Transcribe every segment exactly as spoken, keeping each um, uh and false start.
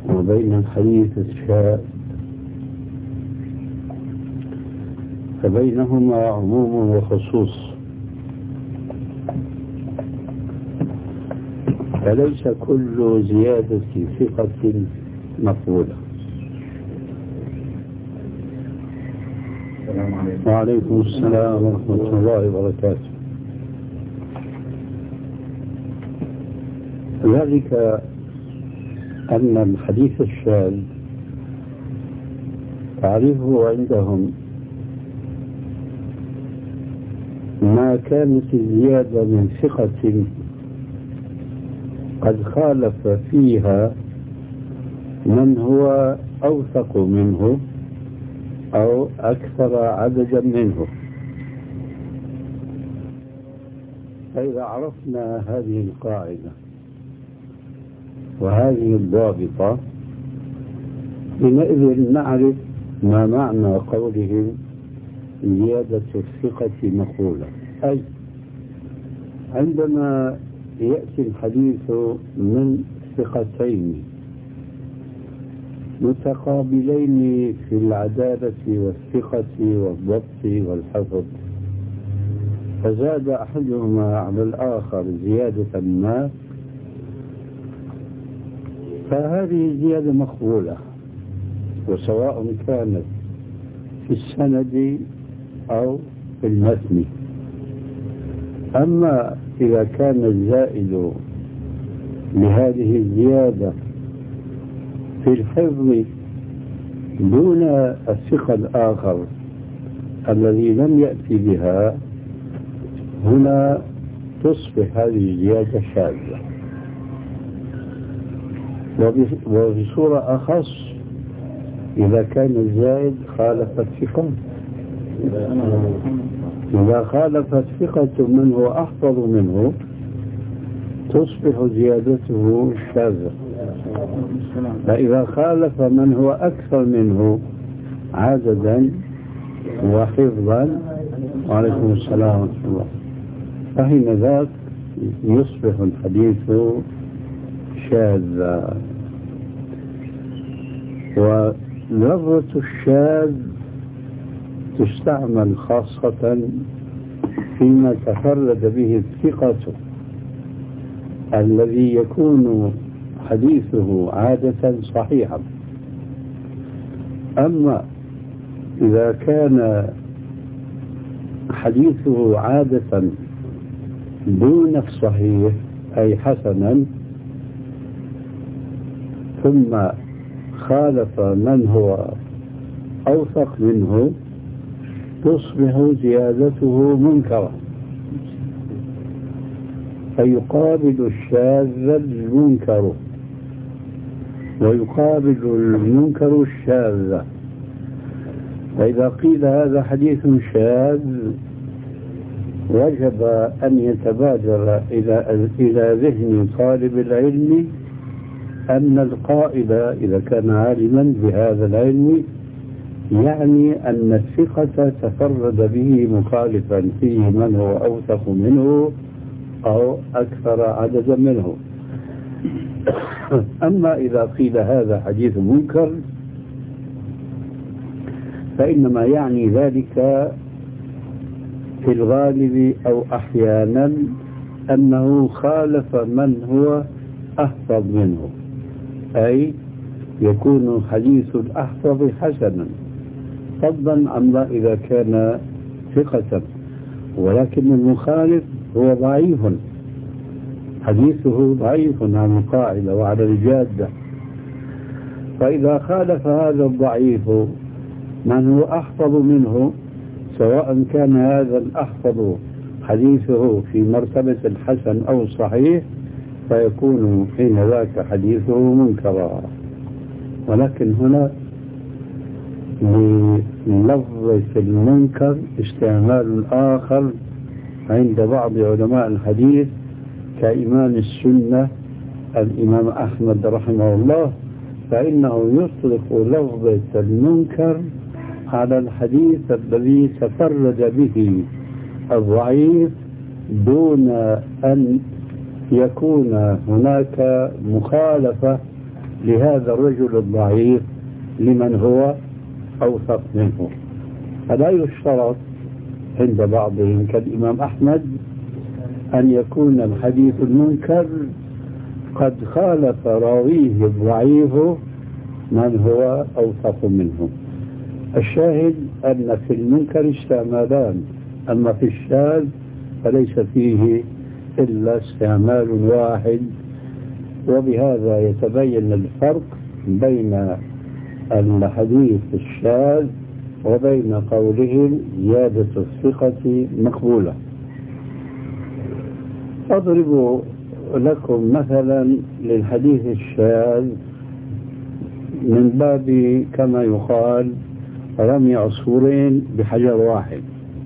وبين الحديث الشاذ، فبينهما عموم وخصوص، فليس كل زيادة ثقة مقبولة. وعليكم السلام ورحمة الله وبركاته. ذلك أن الحديث الشاذ تعرفه عندهم ما كانت الزيادة من ثقة قد خالف فيها من هو أوثق منه أو أكثر عددا منه. فإذا عرفنا هذه القاعدة وهذه الضابطة حينئذ نعرف ما معنى قولهم زيادة الثقة مقولة. أي عندما يأتي الحديث من ثقتين متقابلين في العدالة والثقة والضبط والحفظ، فزاد أحدهما على الآخر زيادة ما، فهذه زيادة مقبولة، وسواء كانت في السند أو في المتن. أما إذا كان الزائد لهذه الزيادة في الحفظ دون الثقة الآخر الذي لم يأتي بها، هنا تصبح هذه الزيادة شاذة. وبصورة أخص إذا كان الزائد خالف الثقة، إذا خالفت ثقة من هو أحفظ منه تصبح زيادته شاذة. فإذا خالف من هو أكثر منه عددا وحفظا، وعليكم السلام ورحمة الله، فحين ذاك يصبح الحديث شاذا. ولفظة الشاذ تستعمل خاصة فيما تفرد به الثقة الذي يكون حديثه عادة صحيحا. أما إذا كان حديثه عادة دون الصحيح أي حسنا، ثم خالف من هو أوثق منه، تصبح زيادته منكرة، فيقابل الشاذ المنكر ويقابل المنكر الشاذ. فإذا قيل هذا حديث شاذ وجب أن يتبادر إلى إلى ذهن طالب العلم أن القائل إذا كان عالما بهذا العلم يعني أن الثقة تفرد به مخالفا فيه من هو أوثق منه أو أكثر عددا منه. أما إذا قيل هذا حديث منكر فإنما يعني ذلك في الغالب أو أحيانا أنه خالف من هو أحفظ منه، أي يكون حديث الأحفظ حسنا فضلا عما إذا كان ثقة، ولكن المخالف هو ضعيف، حديثه ضعيف عن القاعدة وعلى الجادة. فإذا خالف هذا الضعيف من هو أحفظ منه، سواء كان هذا الأحفظ حديثه في مرتبة الحسن أو الصحيح، فيكون حين ذاك حديثه منكرا. ولكن هنا للفظة المنكر استعمال آخر عند بعض علماء الحديث كإمام السنة الإمام أحمد رحمه الله، فإنه يطلق لفظة المنكر على الحديث الذي تفرد به الضعيف دون أن يكون هناك مخالفة لهذا الرجل الضعيف لمن هو أوثق منه. فلا يشترط عند بعضهم كالإمام أحمد أن يكون الحديث المنكر قد خالف راويه الضعيف من هو أوثق منه. الشاهد أن في المنكر استعمالان، أما في الشاذ فليس فيه إلا استعمال واحد. وبهذا يتبين الفرق بين الحديث الشاذ وبين قولهم زيادة الثقة مقبولة. أضرب لكم مثلا للحديث الشاذ من باب كما يقال رمي عصفورين بحجر واحد.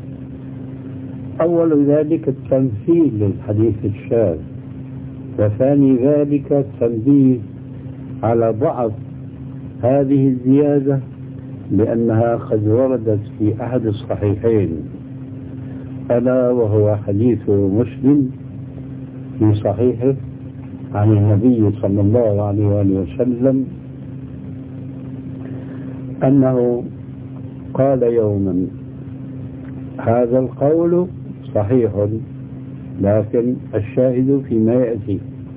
أول ذلك التمثيل للحديث الشاذ، وثاني ذلك التنبيه على ضعف هذه الزيادة لأنها قد وردت في أحد الصحيحين، ألا وهو حديث مسلم في صحيحه عن النبي صلى الله عليه وآله وسلم أنه قال يوما، هذا القول صحيح لكن الشاهد فيما يأتي،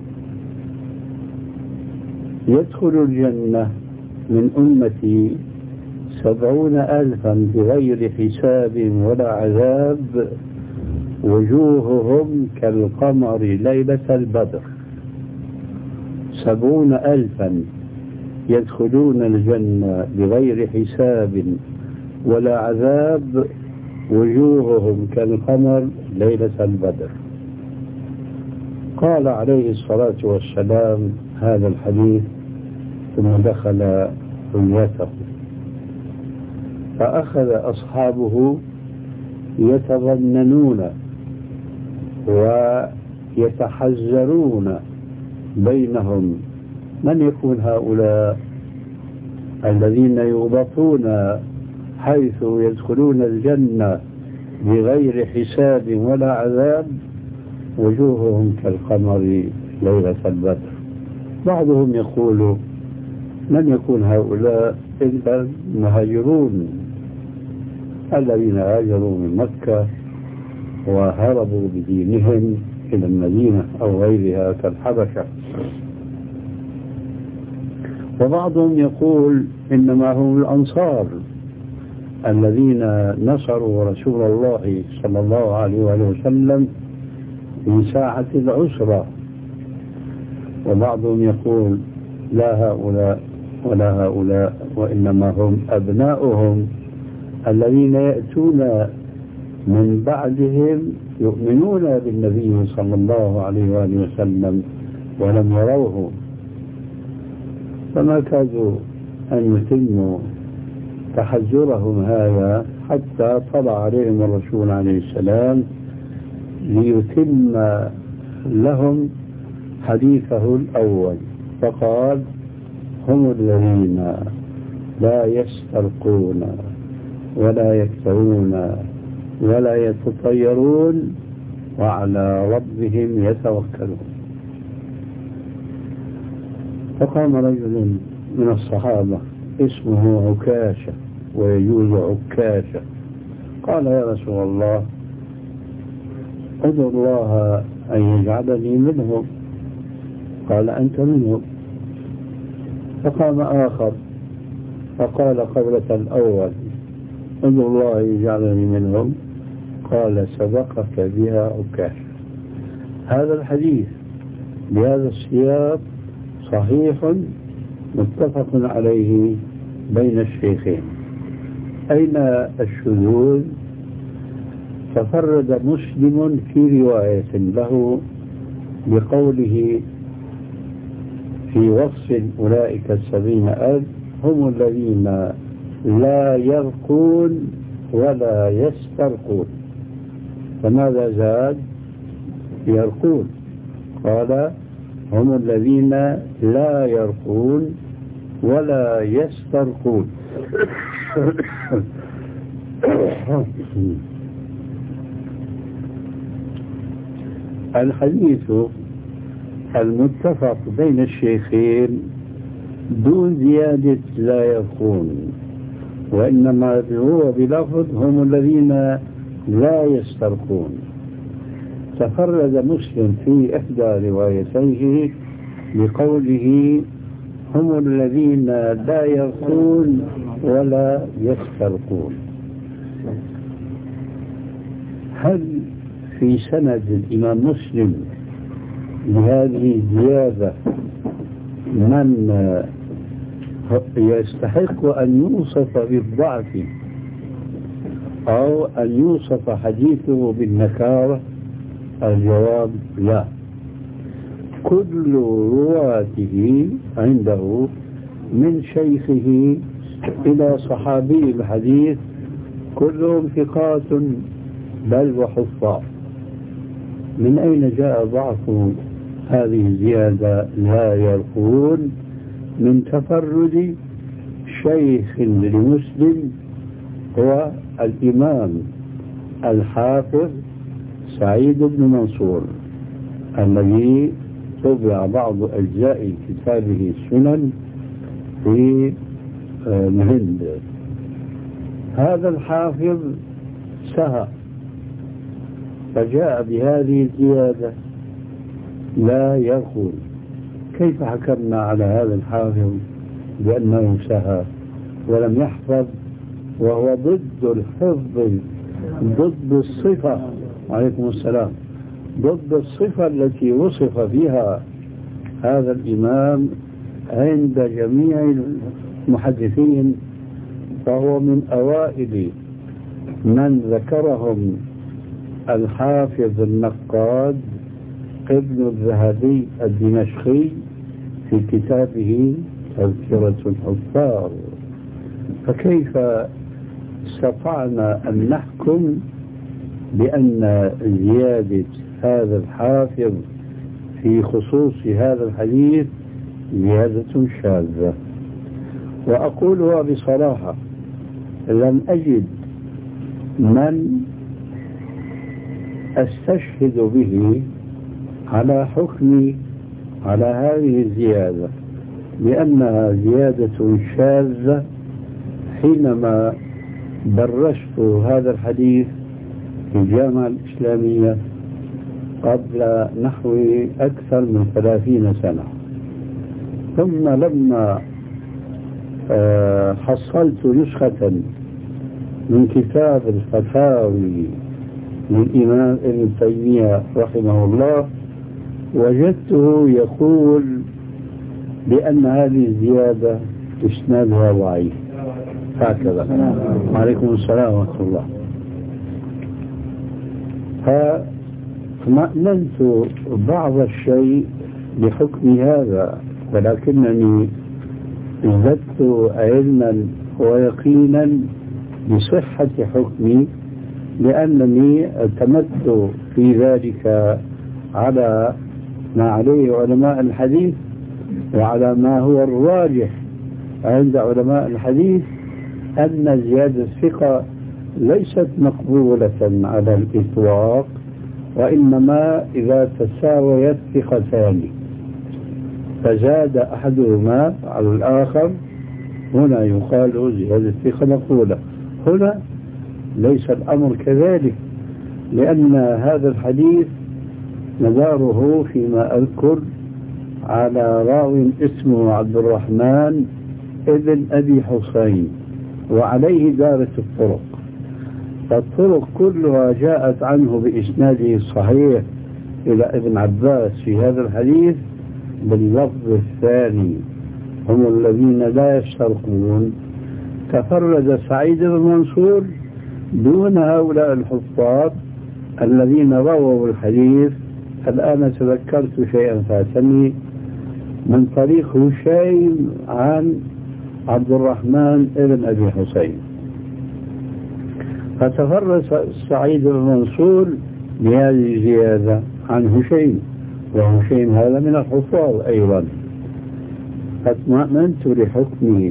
يدخل الجنة من أمتي سبعون ألفا بغير حساب ولا عذاب وجوههم كالقمر ليلة البدر. سبعون ألفا يدخلون الجنة بغير حساب ولا عذاب وجوههم كالقمر ليلة البدر. قال عليه الصلاة والسلام هذا الحديث ثم دخل حليته، فأخذ أصحابه يتظننون ويتحزرون بينهم من يكون هؤلاء الذين يغبطون حيث يدخلون الجنة بغير حساب ولا عذاب وجوههم كالقمر ليلة البدر. بعضهم يقول من يكون هؤلاء إلا المهاجرون الذين هاجروا من مكة وهربوا بدينهم إلى المدينة أو غيرها كالحبشة. وبعضهم يقول إنما هم الأنصار الذين نصروا رسول الله صلى الله عليه وسلم في ساعة العسرة. وبعضهم يقول لا هؤلاء ولا هؤلاء وإنما هم أبناؤهم الذين يأتون من بعدهم يؤمنون بالنبي صلى الله عليه وآله وسلم ولم يروه، فما كادوا أن يتموا تحذرهم هذا حتى طلع عليهم الرسول عليه السلام ليتم لهم حديثه الأول، فقال هم الذين لا يسترقون ولا يكتوون ولا يتطيرون وعلى ربهم يتوكلون. فقام رجل من الصحابة اسمه عكاشة ويجوز عكاشة، قال يا رسول الله ادعو الله أن يجعلني منهم. قال أنت منهم. فقام آخر فقال قولة الأول ادعو الله أن يجعلني منهم، قال سبقك بها عكاشة. هذا الحديث بهذا السياق صحيح متفق عليه بين الشيخين. أين الشذوذ؟ تفرد مسلم في رواية له بقوله في وصف أولئك السبعين ألف هم الذين لا يرقون ولا يسترقون. فماذا زاد؟ يرقون. قال هم الذين لا يرقون ولا يسترقون. الحديث المتفق بين الشيخين دون زيادة لا يرقون، وإنما هو بلفظ هم الذين لا يسترقون. تفرد مسلم في إحدى روايتيه بقوله هم الذين لا يرقون ولا يسترقون. هل في سند الإمام مسلم لهذه الزيادة من يستحق أن يوصف بالضعف أو أن يوصف حديثه بالنكارة؟ الجواب لا. كل رواته عنده من شيخه إلى صحابي الحديث كلهم ثقات بل وحفاظ. من أين جاء ضعف هذه الزيادة لا يرقون؟ من تفرد شيخ لمسلم هو الإمام الحافظ سعيد بن منصور الذي طبع بعض أجزاء كتابه السنن في الهند. هذا الحافظ سهى فجاء بهذه الزيادة لا يرقون. كيف حكمنا على هذا الحافظ بأنه سهى ولم يحفظ وهو ضد الحفظ، ضد الصفة، عليكم السلام، ضد الصفة التي وصف بها هذا الإمام عند جميع المحدثين؟ فهو من أوائل من ذكرهم الحافظ النقاد ابن الذهبي الدمشقي في كتابه تذكرة الحفاظ. فكيف استطعنا أن نحكم بأن زيادة هذا الحافظ في خصوص هذا الحديث زيادة شاذة؟ وأقولها بصراحة، لم أجد من أستشهد به على حكمي على هذه الزيادة لأنها زيادة شاذة حينما درست هذا الحديث في الجامعة الإسلامية قبل نحو أكثر من ثلاثين سنة. ثم لما حصلت نسخة من كتاب الفتاوي للإمام ابن تيمية رحمه الله وجدته يقول بأن هذه الزيادة إسنادها ضعيف هكذا. وعليكم السلام ورحمة الله. فاطمأننت بعض الشيء بحكم هذا، ولكنني زدت علما ويقينا بصحة حكمي لأنني اعتمدت في ذلك على ما عليه علماء الحديث وعلى ما هو الراجح عند علماء الحديث أن زيادة الثقة ليست مقبولة على الإطلاق، وإنما إذا تساويت ثقتان فزاد أحدهما على الآخر هنا يقال زيادة الثقة مقبولة. هنا ليس الأمر كذلك، لأن هذا الحديث مداره فيما أذكر على راو اسمه عبد الرحمن ابن أبي حسين وعليه دارت الطرق، فالطرق كلها جاءت عنه بإسناده الصحيح إلى ابن عباس في هذا الحديث باللفظ الثاني هم الذين لا يسترقون. تفرد سعيد بن منصور دون هؤلاء الحفاظ الذين رووا الحديث. الآن تذكرت شيئا فاتني من طريق هشيم عن عبد الرحمن ابن أبي حسين، فتفرد سعيد بن منصور بهذه الزيادة عن هشيم، وهشيم هذا من الحفاظ أيضا. فاطمأننت لحكمه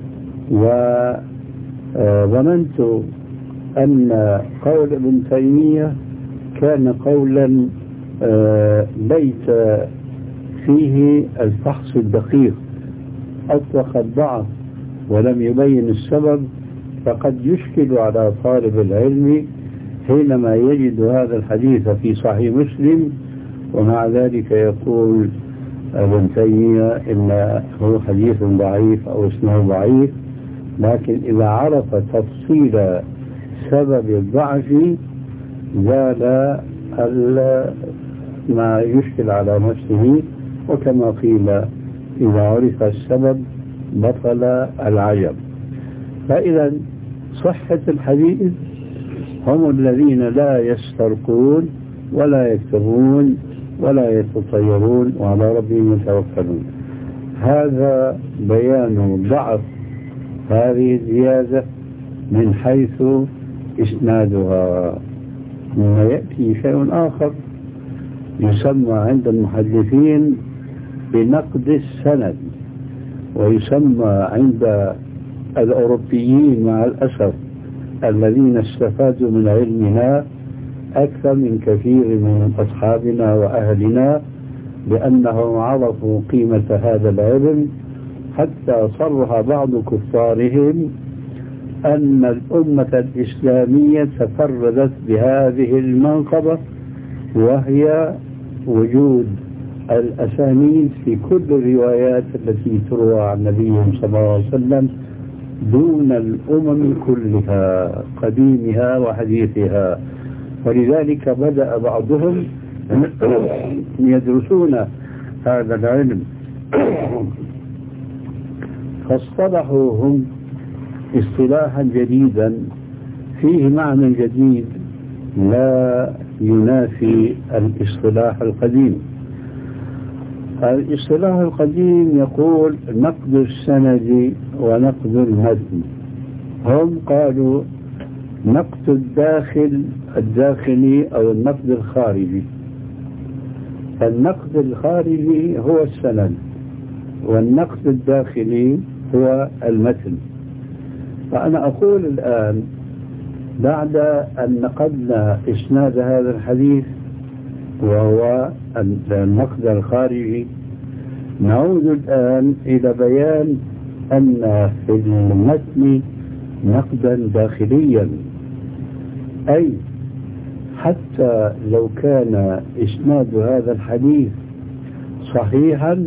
وظننت أن قول ابن تيمية كان قولا ليس فيه الفحص الدقيق أطلق الضعف ولم يبين السبب فقد يشكل على طالب العلم حينما يجد هذا الحديث في صحيح مسلم ومع ذلك يقول ابن تيمية إنه حديث ضعيف أو اسمه ضعيف. لكن إذا عرف تفصيل سبب الضعف زال ما يشكل على نفسه، وكما قيل إذا عرف السبب بطل العجب. فإذا صحة الحديث هم الذين لا يسترقون ولا يكتبون ولا يتطيرون وعلى ربهم يتوكلون. هذا بيان ضعف هذه الزيادة من حيث إسنادها. ثم يأتي شيء آخر يسمى عند المحدثين بنقد السند، ويسمى عند الأوروبيين مع الأسف الذين استفادوا من علمنا أكثر من كثير من أصحابنا وأهلنا، لأنهم عرفوا قيمة هذا العلم حتى صرح بعض كفارهم أن الأمة الإسلامية تفردت بهذه المنقبة، وهي وجود الأسانيد في كل الروايات التي تروى عن النبي صلى الله عليه وسلم دون الأمم كلها قديمها وحديثها. ولذلك بدأ بعضهم يدرسون هذا العلم فاصطلحوا هم اصطلاحا جديدا فيه معنى جديد لا ينافي الاصطلاح القديم. الاصطلاح القديم يقول نقد السند ونقد المتن. هم قالوا نقد الداخل الداخلي أو النقد الخارجي. النقد الخارجي هو السند والنقد الداخلي هو المتن. فأنا أقول الآن بعد أن نقدنا إسناد هذا الحديث وهو النقد الخارجي، نعود الآن إلى بيان أن في المتن نقدا داخليا، أي حتى لو كان إسناد هذا الحديث صحيحا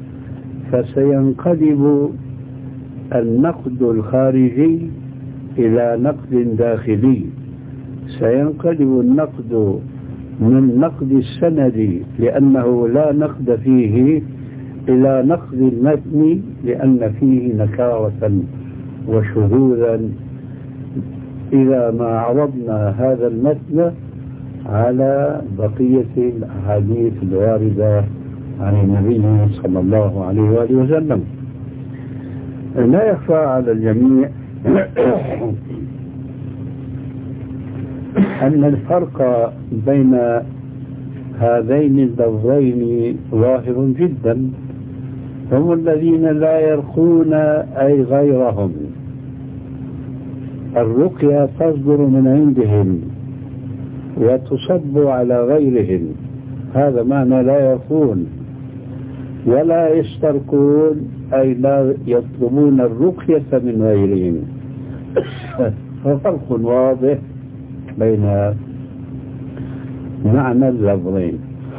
فسينقلب النقد الخارجي إلى نقد داخلي. سينقلب النقد من نقد السند لأنه لا نقد فيه إلى نقد المتن لأن فيه نكارة وشذوذا إذا ما عرضنا هذا المتن على بقية الأحاديث الواردة عن النبي صلى الله عليه وآله وسلم. لا يخفى على الجميع أن الفرق بين هذين اللفظين ظاهر جدا. هم الذين لا يرقون أي غيرهم، الرقية تصدر من عندهم وتصب على غيرهم، هذا معنى لا يرقون. ولا يسترقون أي لا يطلبون الرقية من غيرهم. ففرق واضح بين معنى اللفظين.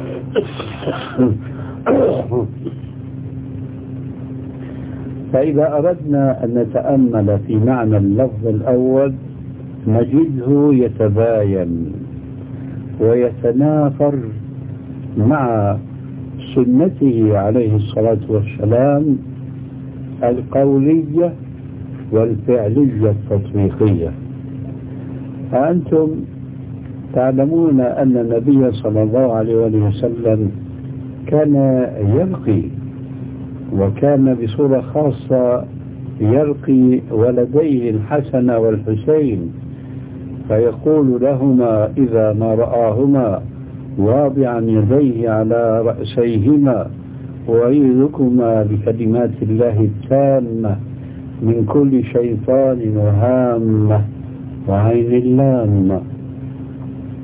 فإذا أردنا أن نتأمل في معنى اللفظ الأول نجده يتباين ويتنافر مع سنته عليه الصلاة والسلام القولية والفعلية التطبيقية. فأنتم تعلمون أن النبي صلى الله عليه وسلم كان يلقي، وكان بصورة خاصة يلقي ولديه الحسن والحسين فيقول لهما إذا ما رآهما واضعا يديه على رأسيهما أعيذكما بكلمات الله التامة من كل شيطان وهامة وعين اللامة.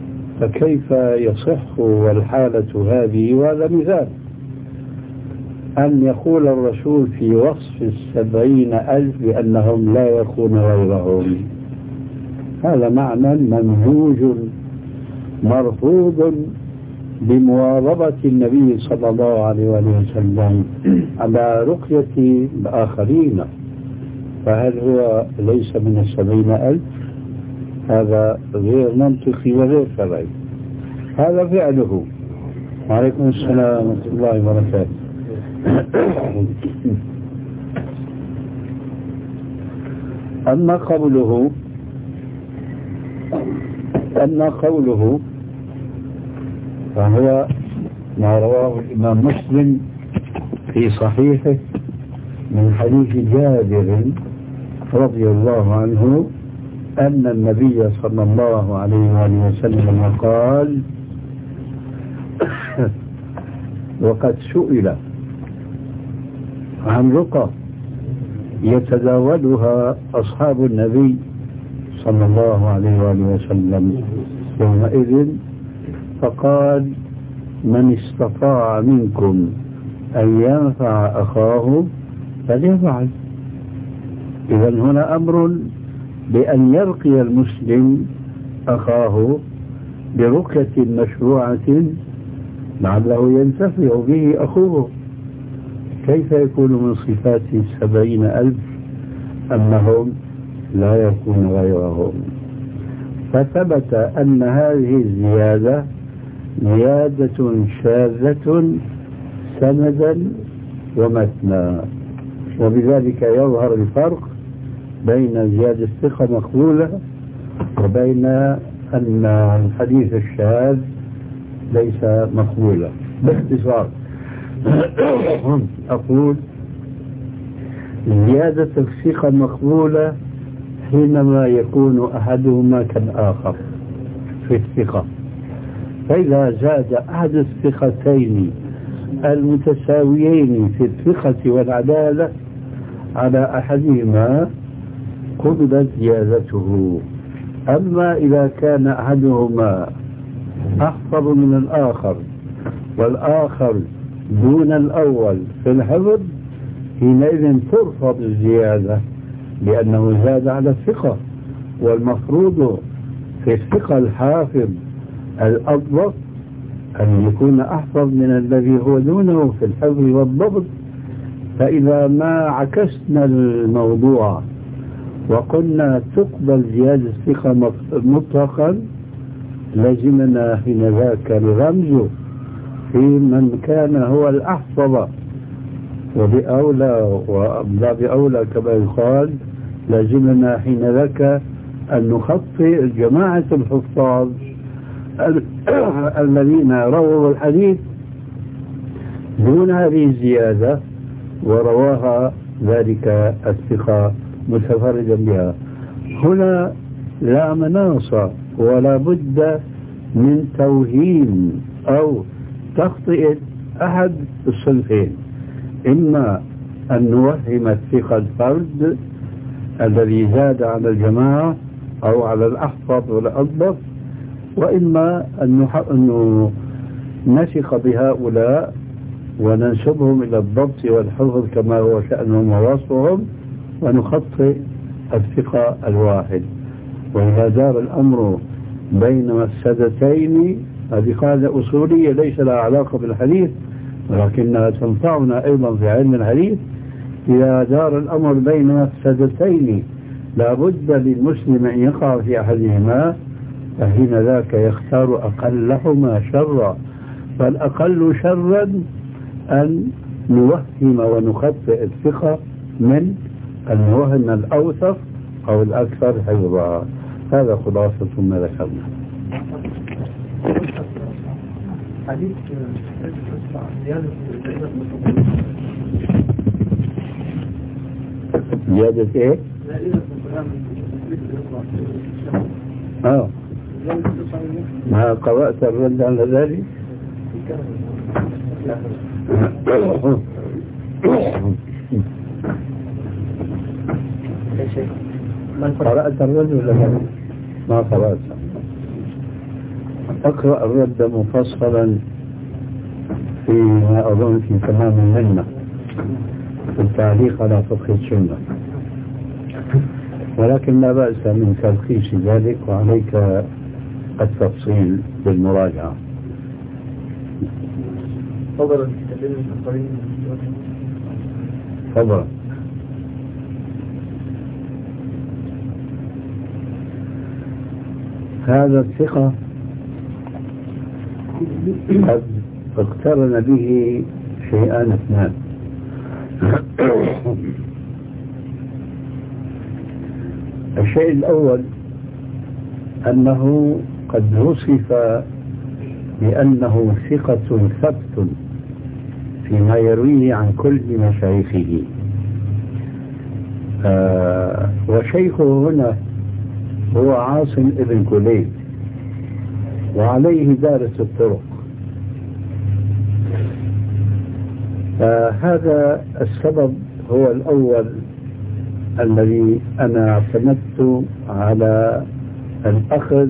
فكيف يصح والحالة هذه؟ وهذا مثال. أن يقول الرسول في وصف السبعين ألف بأنهم لا يكون غيرهم. هذا معنى ممزوج مرفوض بمواظبة النبي صلى الله عليه وسلم على رقية الآخرين. فهل هو ليس من السبعين ألف؟ هذا غير منطقي وغير شرعي. هذا فعله. وعليكم السلام ورحمة الله وبركاته. أما قوله أما قوله فهو ما رواه الإمام مسلم في صحيحه من حديث جابر رضي الله عنه أن النبي صلى الله عليه وسلم قال: وقد سئل عن رقى يتداولها أصحاب النبي صلى الله عليه وسلم يومئذ فقال: من استطاع منكم أن ينفع أخاه فليفعل. إذن هنا أمر بأن يرقي المسلم أخاه برقية مشروعة لعله ينتفع به أخوه. كيف يكون من صفات السبعين ألف أنهم لا يكون غيرهم؟ فثبت أن هذه الزيادة زيادة شاذة سندا ومتنا، وبذلك يظهر الفرق بين زيادة الثقة مقبولة وبين أن الحديث الشاذ ليس مقبولا. باختصار أقول زيادة الثقة مقبولة حينما يكون أحدهما كالآخر في الثقة، فإذا زاد أحد الثقتين المتساويين في الثقة والعدالة على أحدهما قبلت زيادته. أما إذا كان أحدهما أحفظ من الآخر والآخر دون الأول في الحفظ حينئذ ترفض الزيادة لأنه زاد على الثقة، والمفروض في الثقة الحافظ الأضبط أن يكون أحفظ من الذي هو دونه في الحفظ والضبط. فإذا ما عكسنا الموضوع وقلنا تقبل زيادة الثقة مطلقا لزمنا حين ذاك الرمز في من كان هو الأحفظ، وبأولى وباب أولى كما يقال لازمنا حين ذاك أن نخطي جماعة الحفاظ الذين رووا الحديث دون هذه الزيادة ورواها ذلك الثقة متفردا بها. هنا لا مناص ولا بد من توهين أو تخطئة أحد الصنفين، إما أن نوهم الثقة الفرد الذي زاد على الجماعة أو على الأحفظ والأضبط، وإما أن نثق بهؤلاء وننسبهم إلى الضبط والحفظ كما هو شأنهم ووصفهم ونخطئ الثقة الواحد. وإذا دار الأمر بين مفسدتين، هذه قاعدة أصولية ليس لها علاقة بالحديث ولكنها تنفعنا أيضا في علم الحديث. إذا دار الأمر بين مفسدتين لابد للمسلم أن يقع في أحدهما، فحين ذاك يختار أقلهما شرا. فالأقل شرا أن نوهم ونخطئ الثقة من أن نوهم الأوثق أو الأكثر حفظا. هذا خلاصة ما ذكرنا. حديث زيادة ايه؟ اه ما قرأت الرد على ذلك؟ قرأت الرد ولا لا؟ ما قرأت. أقرأ الرد مفصلا فيما أظن في تمام المنة. في التعليق على فقه السنة، ولكن لا بأس من تلخيص ذلك، وعليك التفصيل بالمراجعة. تفضل تكلمني في القرين. تفضل. هذا الثقة قد اقترن به شيئان اثنان. الشيء الأول أنه قد وصف بأنه ثقة ثبت فيما يرويه عن كل مشايخه، آه وشيخه هنا هو عاصم ابن كليب، وعليه دارس الطرق. فهذا السبب هو الأول الذي أنا اعتمدت على الأخذ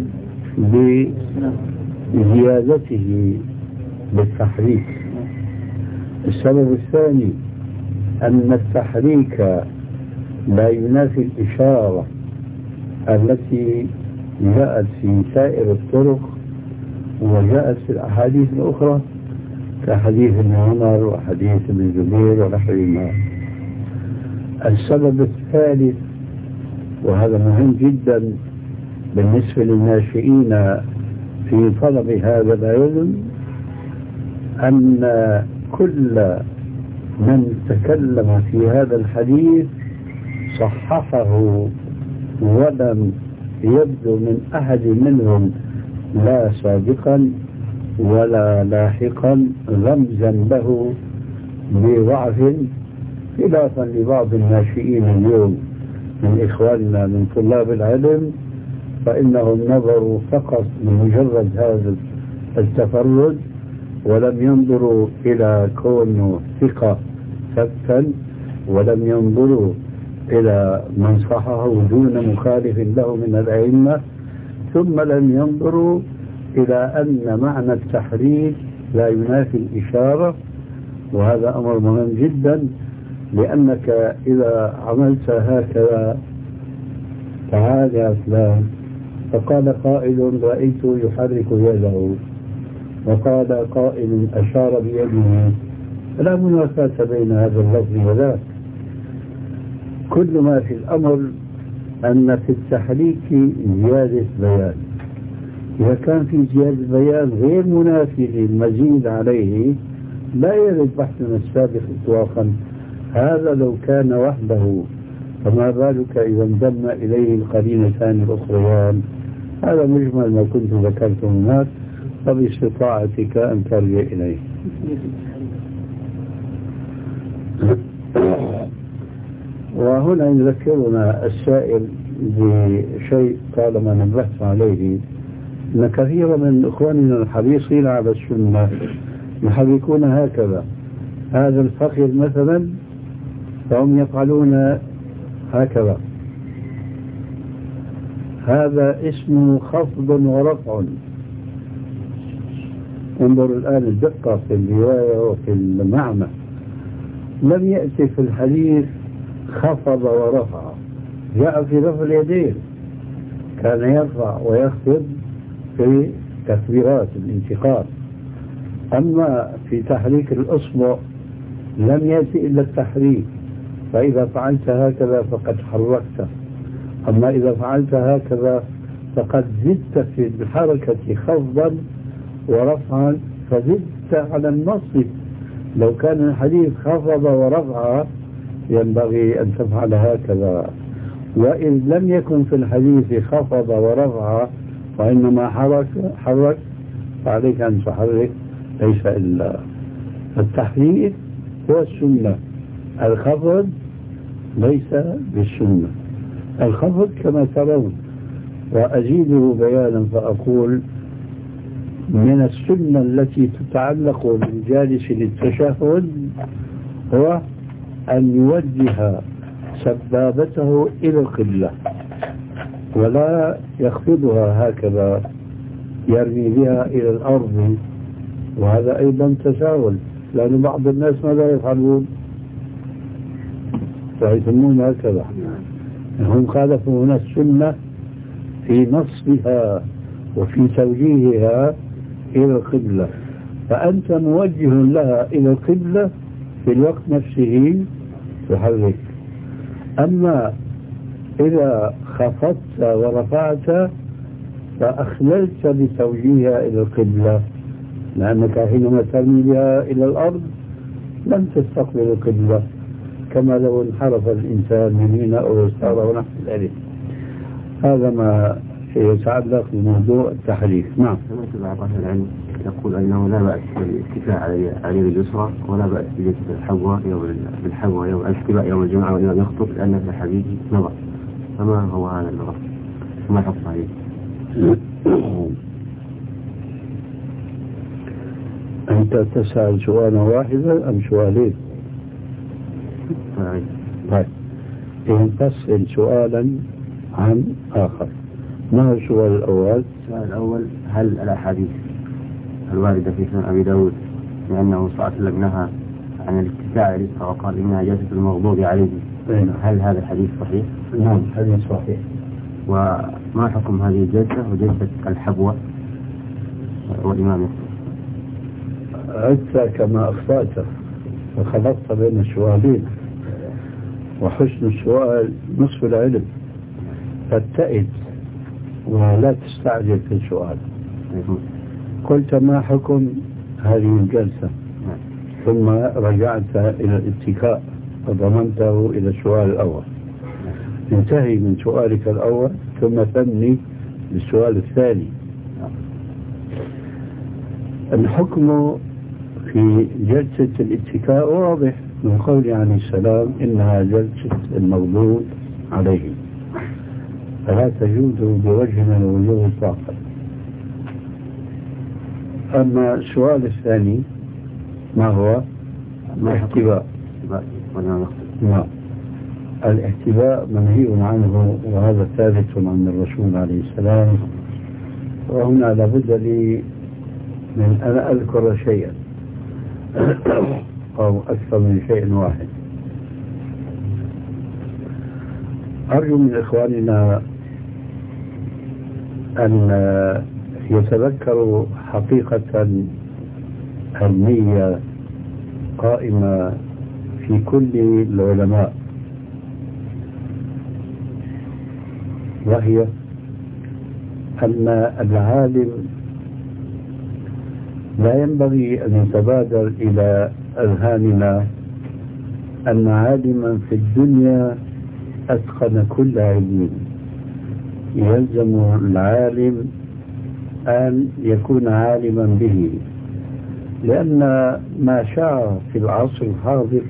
بزيادته بالتحريك. السبب الثاني أن التحريك لا ينافي الإشارة التي جاءت في سائر الطرق وجاءت في الأحاديث الأخرى كحديث ابن عمر وحديث ابن جبير ونحوهما. السبب الثالث، وهذا مهم جدا بالنسبة للناشئين في طلب هذا العلم، أن كل من تكلم في هذا الحديث صححه ولم يبدو من أحد منهم لا سابقا ولا لاحقا رمزا له بضعف، خلافا لبعض الناشئين اليوم من إخواننا من طلاب العلم، فإنهم نظروا فقط لمجرد هذا التفرد ولم ينظروا إلى كونه ثقة ثبتا، ولم ينظروا إلى من صححه دون مخالف له من الأئمة، ثم لم ينظروا إلى أن معنى التحريك لا ينافي الإشارة. وهذا أمر مهم جدا، لأنك إذا عملت هكذا تعال يا فلان، فقال قائل رأيت يحرك يده، وقال قائل أشار بيده، لا منافاة بين هذا اللفظ وذاك. كل ما في الأمر أن في التحريك زيادة بيان. إذا كان في زيادة بيان غير منافي للمزيد عليه لا يرد بحثنا السابق إطلاقا. هذا لو كان وحده، فما بالك إذا انضم إليه القرينتان الأخريان. هذا مجمل ما كنت ذكرته هناك، فباستطاعتك أن ترجع إليه. وهنا يذكرنا السائل بشيء طالما نبهت عليه، أن كثيرا من إخواننا الحريصين على السنة يحركون هكذا. هذا الفقير مثلا فهم يفعلون هكذا، هذا اسمه خفض ورفع. انظروا الآن الدقة في الرواية وفي المعنى. لم يأتي في الحديث خفض ورفع، جاء في رفع اليدين، كان يرفع ويخفض في تكبيرات الانتقال. أما في تحريك الأصبع لم يأتي إلا التحريك، فإذا فعلت هكذا فقد حركت، أما إذا فعلت هكذا فقد زدت في الحركة خفضا ورفعا، فزدت على النص. لو كان الحديث خفض ورفع ينبغي أن تفعل هكذا، وإن لم يكن في الحديث خفض ورفع وإنما حرك حرك فعليك أن تحرك، ليس إلا التحريك هو السنة. الخفض ليس بالسنة. الخفض كما ترون، وأزيده بيانا فأقول من السنة التي تتعلق بالجالس للتشهد هو أن يوجه سبابته إلى القبلة ولا يخفضها هكذا يرمي بها إلى الأرض، وهذا أيضا تساهل، لأن بعض الناس ماذا يفعلون؟ ويسمون هكذا. هم خالفوا هنا السنة في نصبها وفي توجيهها إلى القبلة، فأنت موجه لها إلى القبلة في الوقت نفسه تحرك. أما إذا خفضت ورفعت فأخللت بتوجيهها إلى القبلة، لأنك حينما ترمي بها إلى الأرض لم تستقبل القبلة، كما لو انحرف الإنسان يمينا أو يسارا ونحو ذلك. هذا ما يتعلق بموضوع التحريك. نعم. سمعت بعض أهل العلم يقول أنه لا بأس بالاتكاء على على اليسرى ولا بأس بجلسة الحبوة يوم بالحبوة يوم الاحتباء يوم الجمعة والإمام يخطب لأن في الحديث نظر. فما هو هذا النظر؟ ما حكم عليه؟ أنت تسأل سؤالا واحدا أم سؤالين؟ طيب إذن تسأل سؤالا عن آخر. ما هو السؤال الأول؟ السؤال الأول: هل الأحاديث الواردة في سنن أبي داود لأنه صلى الله عليه وسلم نهى عن الاتكاء عليه وقال إنها جلسة المغضوب عليه، هل هذا الحديث صحيح؟ نعم حديث صحيح. وما حكم هذه الجلسة وجلسة الحبوة والإمام يخطب؟ أنت كما أخطأت فخلطت بين السؤالين، وحسن السؤال نصف العلم، فاتئد ولا تستعجل في السؤال. قلت ما حكم هذه الجلسة، ثم رجعت إلى الاتكاء فضمنته إلى السؤال الأول. انتهي من سؤالك الأول ثم ثني للسؤال الثاني. الحكم في جلسة الاتكاء واضح من قول عليه السلام إنها جلسة المغضوب عليه، فلا تجوز بوجه من وجوه الطاقة. أما السؤال الثاني ما هو؟ الاحتباء. نعم، الاحتباء منهي عنه وهذا ثابت عن الرسول عليه السلام. وهنا لابد لي من أن أذكر شيئا أو أكثر من شيء واحد. أرجو من إخواننا أن يتذكروا حقيقة علمية قائمة في كل العلماء، وهي أن العالم لا ينبغي أن يتبادر إلى أذهاننا أن عالما في الدنيا أتقن كل علم. يلزم العالم أن يكون عالما به، لأن ما شاع في العصر الحاضر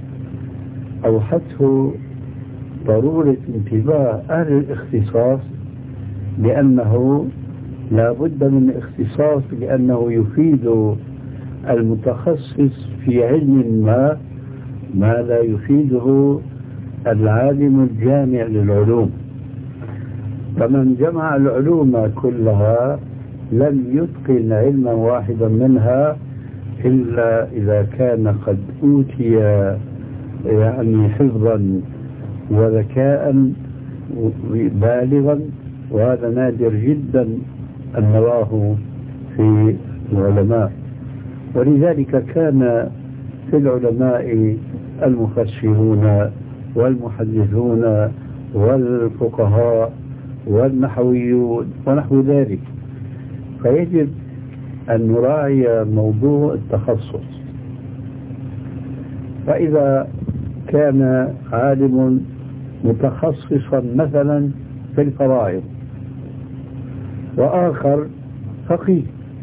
أوحته ضرورة انتباه أهل الاختصاص، لأنه لا بد من اختصاص، لأنه يفيد المتخصص في علم ما ما لا يفيده العالم الجامع للعلوم. فمن جمع العلوم كلها لم يتقن علما واحدا منها إلا إذا كان قد أوتي يعني حفظا وذكاء بالغا، وهذا نادر جدا أن نراه في العلماء. ولذلك كان في العلماء المفسرون والمحدثون والفقهاء والنحويون ونحو ذلك. فيجب أن نراعي موضوع التخصص. فإذا كان عالم متخصصا مثلا في الفرائض وآخر فقيه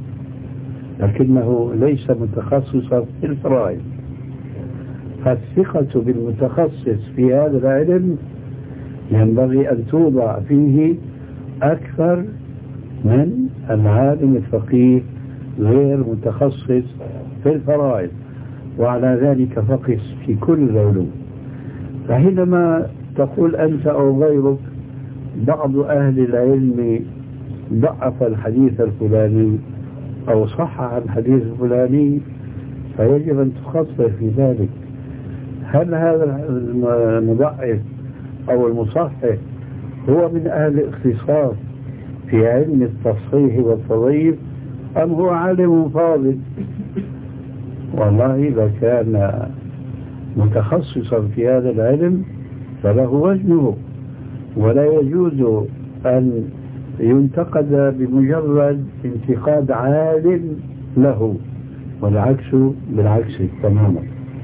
لكنه ليس متخصصا في الفرائض، فالثقة بالمتخصص في هذا العلم ينبغي أن توضع فيه أكثر من العالم الفقيه غير متخصص في الفرائض، وعلى ذلك فقس في كل العلوم. فحينما تقول أنت أو غيرك بعض أهل العلم ضعف الحديث الفلاني أو صحح الحديث الفلاني، فيجب أن تخصص في ذلك. هل هذا المضعف أو المصحح هو من أهل الاختصاص في علم التصحيح والتضعيف أم هو عالم فاضل؟ والله إذا كان متخصصا في هذا العلم فله وزنه، ولا يجوز أن ينتقد بمجرد انتقاد عالم له، والعكس بالعكس تماما.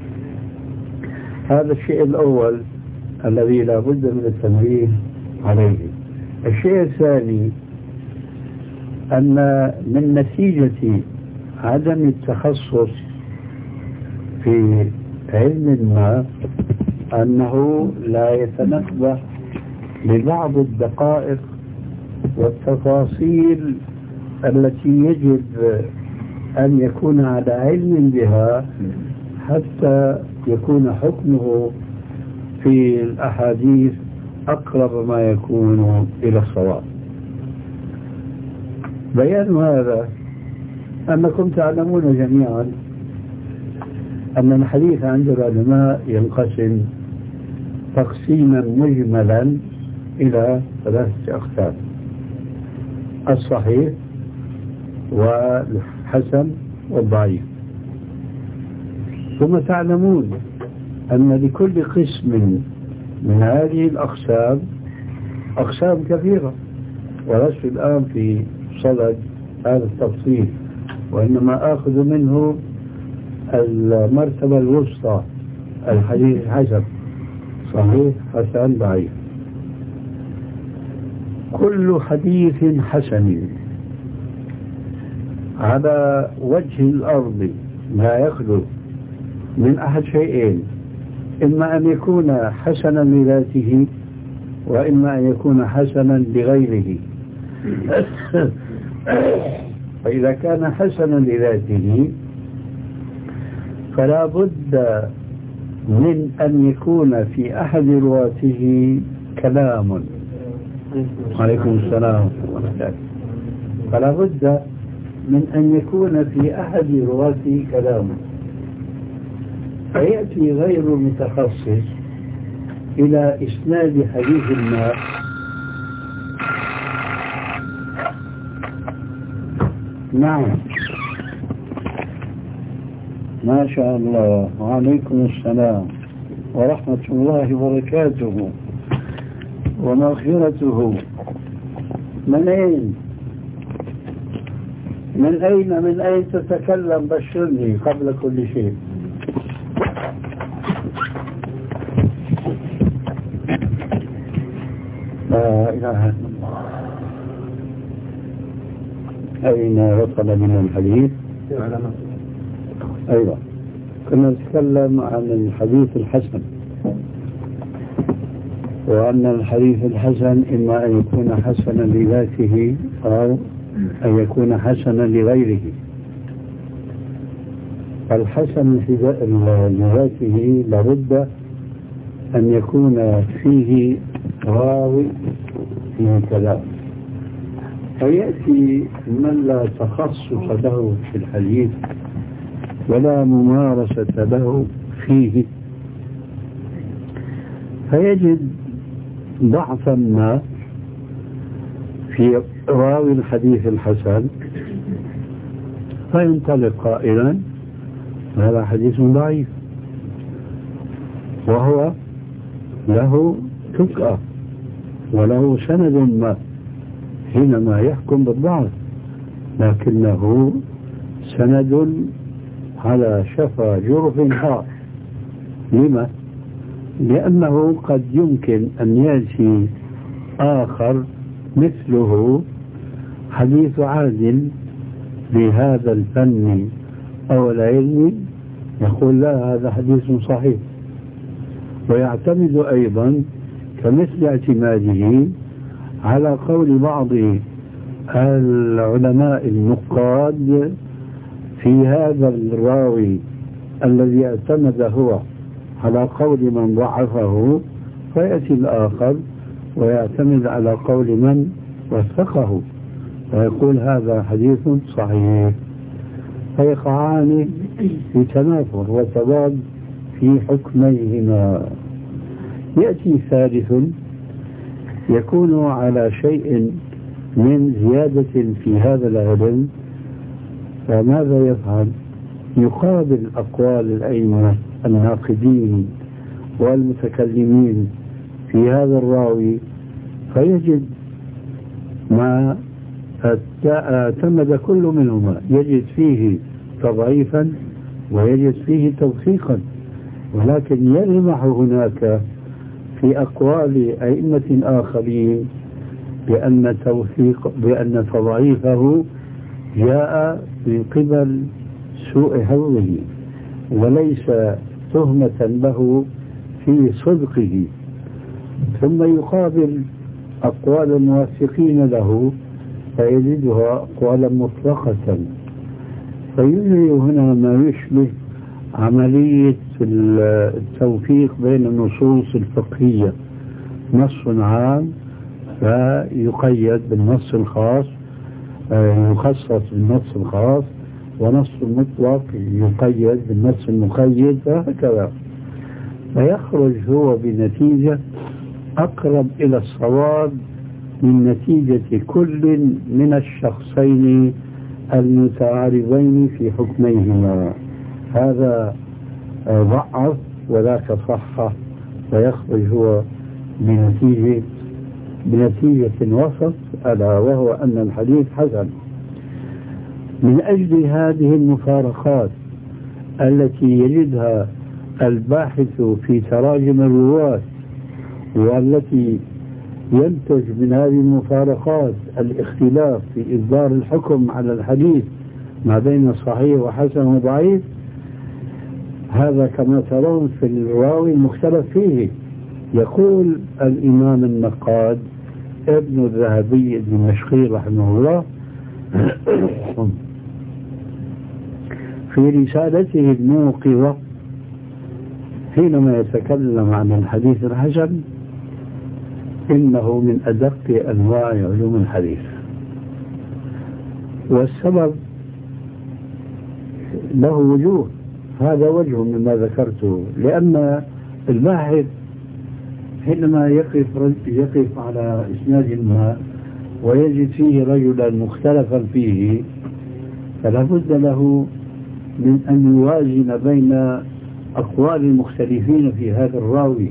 هذا الشيء الأول الذي لا بد من التنبيه عليه. الشيء الثاني أن من نتيجة عدم التخصص في علم ما أنه لا يتنبه لبعض الدقائق والتفاصيل التي يجب أن يكون على علم بها حتى يكون حكمه في الأحاديث أقرب ما يكون إلى الصواب. بيان هذا أنكم تعلمون جميعا أن الحديث عند العلماء ينقسم تقسيما مجملا إلى ثلاثة أقسام: الصحيح والحسن والضعيف. ثم تعلمون أن لكل قسم من هذه الأقسام أقسام كثيرة، ولست الآن في صدد هذا التفصيل، وإنما آخذ منه المرتبة الوسطى: الحديث الحسن، صحيح، حسن، ضعيف. كل حديث حسن على وجه الأرض لا يخلو من أحد شيئين: إما أن يكون حسنا لذاته، وإما أن يكون حسنا لغيره. فإذا كان حسنا لذاته فلا بد من أن يكون في أحد رواته كلام. عليكم السلام. فلا بد من أن يكون في أحد رواته كلام، فيأتي غير المتخصص إلى إسناد حديث ما نعم ما شاء الله. وعليكم السلام ورحمة الله وبركاته ومغفرته. من أين من أين من أين تتكلم؟ بشرني قبل كل شيء. لا إله إلا الله. أين وصل من الحديث؟ أيوة، كنا نتكلم عن الحديث الحسن، وأن الحديث الحسن إما أن يكون حسنا لذاته أو أن يكون حسنا لغيره. الحسن لذاته لابد أن يكون فيه راوي فيه كلام، فيأتي من لا تخصص له في الحديث ولا ممارسة له فيه، فيجد ضعفا ما في راوي الحديث الحسن، فينطلق قائلا هذا حديث ضعيف، وهو له تكأة وله سند ما حينما يحكم بالضعف، لكنه سند على شفا جرف هار. لما؟ لأنه قد يمكن أن يأتي آخر مثله حديث عادل بهذا الفن أو العلم، يقول لا هذا حديث صحيح، ويعتمد أيضا كمثل اعتماده على قول بعض العلماء النقاد في هذا الراوي الذي اعتمد هو على قول من ضعفه، فيأتي الآخر ويعتمد على قول من وثقه ويقول هذا حديث صحيح، فيقعان في تنافر وتضاد في حكميهما. يأتي ثالث يكون على شيء من زيادة في هذا العلم، فماذا يفعل؟ يقابل أقوال الأئمة الناقدين والمتكلمين في هذا الراوي، فيجد ما اعتمد كل منهما، يجد فيه تضعيفا ويجد فيه توثيقا، ولكن يلمح هناك في أقوال أئمة آخرين بأن توثيق بأن تضعيفه جاء من قبل سوء حفظه وليس تهمة له في صدقه، ثم يقابل أقوال الموثقين له فيجدها أقوالا مطلقة، فيجري هنا ما يشبه عملية التوفيق بين النصوص الفقهية، نص عام فيقيد بالنص الخاص، يخصص بالنص الخاص، ونص مطلق يقيد بالنص المقيد، وهكذا، فيخرج هو بنتيجة أقرب إلى الصواب من نتيجة كل من الشخصين المتعارضين في حكميهما. هذا ضعف وذاك صح، فيخرج هو بنتيجة بنتيجة وسط، ألا وهو أن الحديث حسن. من أجل هذه المفارقات التي يجدها الباحث في تراجم الرواة، والتي ينتج من هذه المفارقات الاختلاف في إصدار الحكم على الحديث ما بين صحيح وحسن وضعيف، هذا كما ترون في الراوي المختلف فيه. يقول الإمام النقاد ابن الذهبي الدمشقي رحمه الله في رسالته الموقظة حينما يتكلم عن الحديث الحسن: إنه من أدق أنواع علوم الحديث. والسبب له وجوه، هذا وجه مما ذكرته، لأن الباحث حينما يقف يقف على إسناد ما ويجد فيه رجلا مختلفا فيه، فلا بد له من أن يوازن بين أقوال المختلفين في هذا الراوي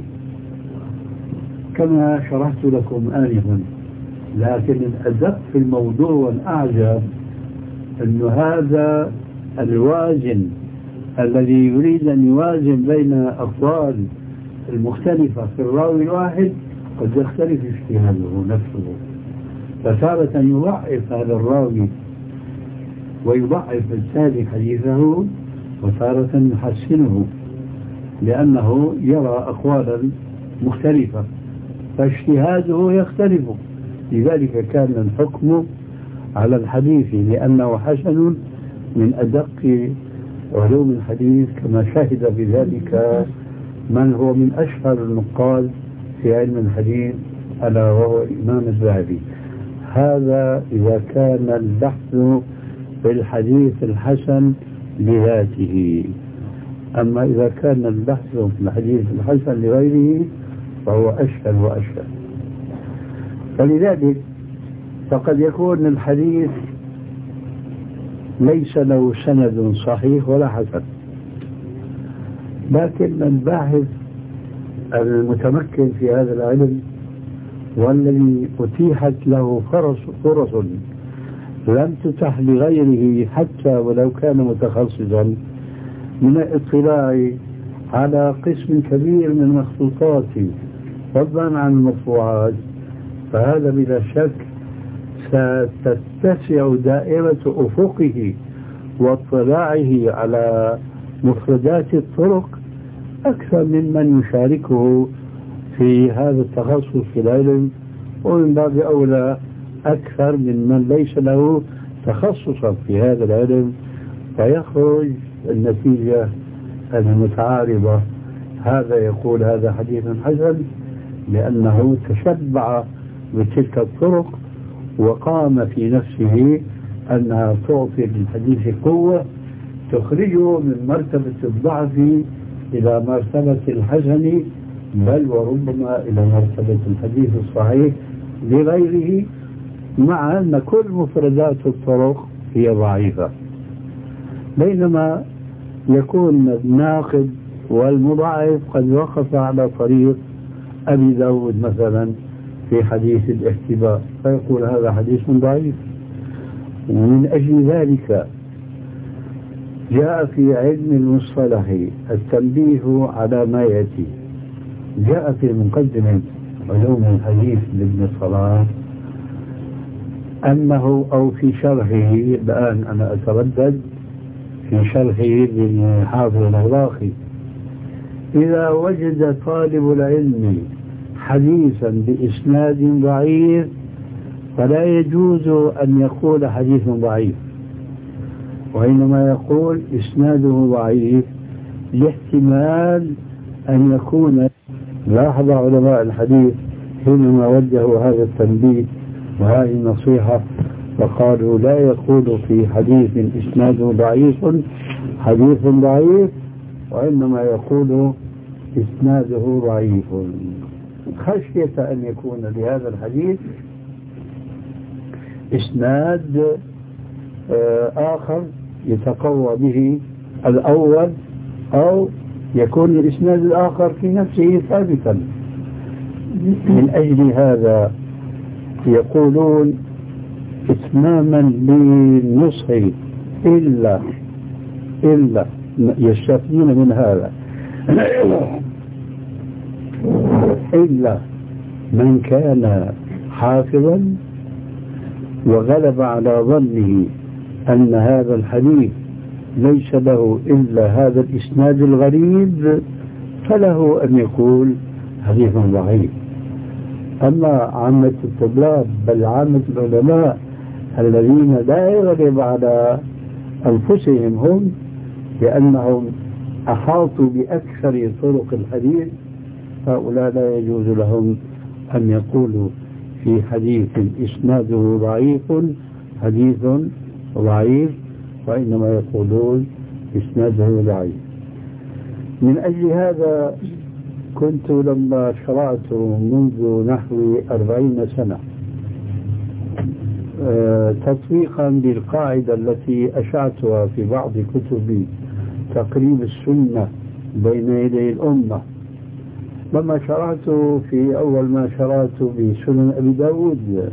كما شرحت لكم آنفا. لكن الأدق في الموضوع والأعجب أن هذا الوازن الذي يريد أن يوازن بين أقوال المختلفة في الراوي الواحد قد يختلف اجتهاده نفسه، فتارة يضعف هذا الراوي ويضعف بالتالي حديثه، وتارة يحسنه لأنه يرى أقوالا مختلفة فاجتهاده يختلف. لذلك كان الحكم على الحديث لأنه حسن من أدق علوم الحديث، كما شهد بذلك من هو من أشهر النقاد في علم الحديث ألا وهو الإمام الذهبي. هذا إذا كان البحث في الحديث الحسن لذاته، أما إذا كان البحث في الحديث الحسن لغيره فهو أشهر وأشهر. فلذلك فقد يكون الحديث ليس له سند صحيح ولا حسن، لكن الباحث المتمكن في هذا العلم والذي أتيحت له فرص فرص لم تتح لغيره حتى ولو كان متخصصا من الاطلاع على قسم كبير من المخطوطات فضلا عن المطبوعات، فهذا بلا شك ستتسع دائرة أفقه واطلاعه على مفردات الطرق أكثر ممن يشاركه في هذا التخصص في العلم، ومن باب أولى أكثر ممن ليس له تخصصا في هذا العلم، فيخرج النتيجة المتعارضة. هذا يقول هذا حديث حسن لأنه تشبع بتلك الطرق وقام في نفسه أنها تعطي للحديث قوة تخرجه من مرتبة الضعف إلى مرتبة الحسن، بل وربما إلى مرتبة الحديث الصحيح لغيره، مع أن كل مفردات الطرق هي ضعيفة. بينما يكون الناقد والمضاعف قد وقف على طريق أبي داود مثلا في حديث الاحتباء فيقول هذا حديث ضعيف. ومن أجل ذلك جاء في علم المصطلح التنبيه على ما يأتي. جاء في مقدمة علوم الحديث لابن صلاح أنه، أو في شرحه، الآن أنا أتردد، في شرحه للحافظ العراقي: إذا وجد طالب العلم حديثا بإسناد ضعيف فلا يجوز أن يقول حديث ضعيف، وإنما يقول إسناده ضعيف لاحتمال أن يكون. لاحظ علماء الحديث حينما وجهوا هذا التنبيه وهذه النصيحة فقالوا لا يقول في حديث إسناده ضعيف حديث ضعيف، وإنما يقول إسناده ضعيف، خشية أن يكون لهذا الحديث إسناد آخر يتقوى به الأول، أو يكون الإسناد الآخر في نفسه ثابتا. من أجل هذا يقولون إتماما للنصح إلا إلا يستثنون من هذا إلا من كان حافظا وغلب على ظنه أن هذا الحديث ليس له إلا هذا الإسناد الغريب فله أن يقول حديث ضعيف. أما عامة الطلاب بل عامة العلماء الذين لا يغلب على أنفسهم هم لأنهم أحاطوا بأكثر طرق الحديث، هؤلاء لا يجوز لهم أن يقولوا في حديث إسناده ضعيف حديث ضعيف، وإنما يقولون إسناده ضعيف. من أجل هذا كنت لما شرعت منذ نحو أربعين سنة تطبيقا للقاعدة التي أشعتها في بعض كتبي تقريب السنة بين يدي الأمة، لما شرعت في أول ما شرعت بسنن أبي داود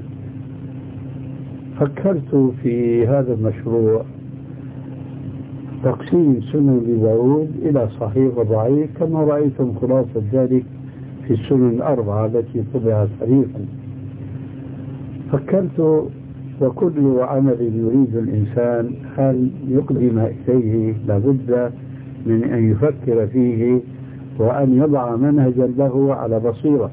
فكرت في هذا المشروع تقسيم سنن أبي داود إلى صحيح وضعيف كما رأيتم خلاصة ذلك في السنن الأربعة التي طبعت حديثا. فكرت وكل عمل يريد الإنسان أن يقدم إليه لابد من أن يفكر فيه وأن يضع منهجا له على بصيرة.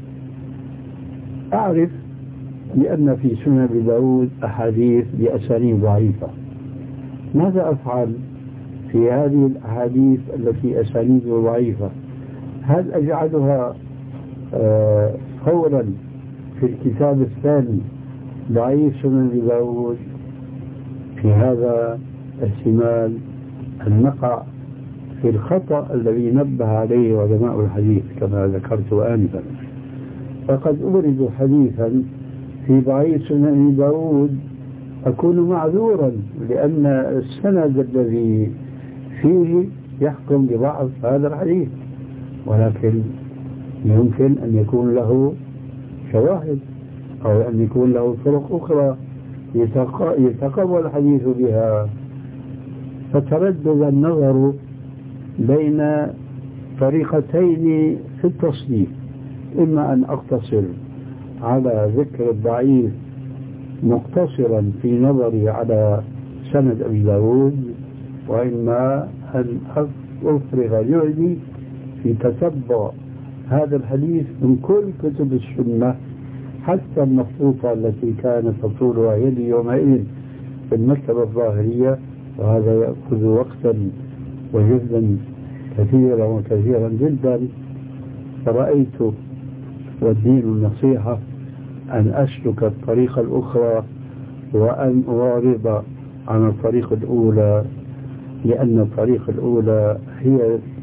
أعرف بأن في سنن أبي داود أحاديث بأسانيد ضعيفة، ماذا أفعل في هذه الأحاديث التي أسانيدها ضعيفة؟ هل أجعلها آه فورا في الكتاب الثاني ضعيف سنن أبي داود؟ في هذا احتمال أن نقع في الخطأ الذي نبه عليه علماء الحديث كما ذكرت آنفا. فقد أورد حديثا في ضعيف سنن أبي داود أكون معذورا لأن السند الذي فيه يحكم بضعف هذا الحديث، ولكن يمكن أن يكون له شواهد أو أن يكون له طرق أخرى يتقوى الحديث بها. فتردد النظر بين طريقتين في التصنيف، إما أن أقتصر على ذكر الضعيف مقتصرا في نظري على سند أبي داود، وإما أن أفرغ جهدي في تتبع هذا الحديث من كل كتب السنة حتى المخطوطة التي كانت تطولها يدي يومئذ في المكتبة الظاهرية، وهذا يأخذ وقتا وجهدا كثيرا وكثيرا جدا. فرأيت والدين النصيحة أن أسلك الطريقة الأخرى وأن أعرض عن الطريقة الأولى، لأن الطريقة الأولى هي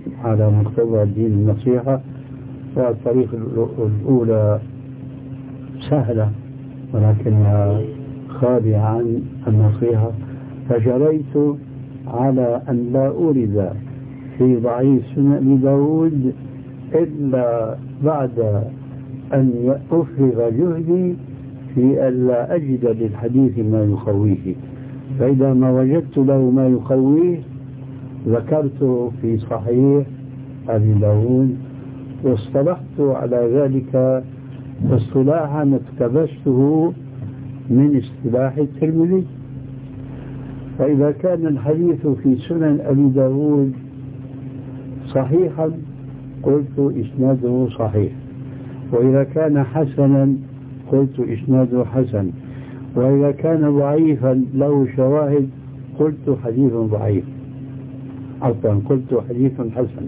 على مقتضى الدين النصيحة، والطريق الأولى سهلة ولكنها خالية عن النصيحة، فجريت على أن لا أورد في ضعيف سنن أبي داود إلا بعد أن أفرغ جهدي في ألا أجد للحديث ما يقويه، فإذا ما وجدت له ما يقويه ذكرته في صحيح أبي داود، واصطلحت على ذلك اصطلاحا اقتبسته من اصطلاح الترمذي. فإذا كان الحديث في سنن أبي داود صحيحا قلت إسناده صحيح، وإذا كان حسنا قلت إسناده حسن، وإذا كان ضعيفا له شواهد قلت حديث ضعيف، عفوا قلت حديث حسن.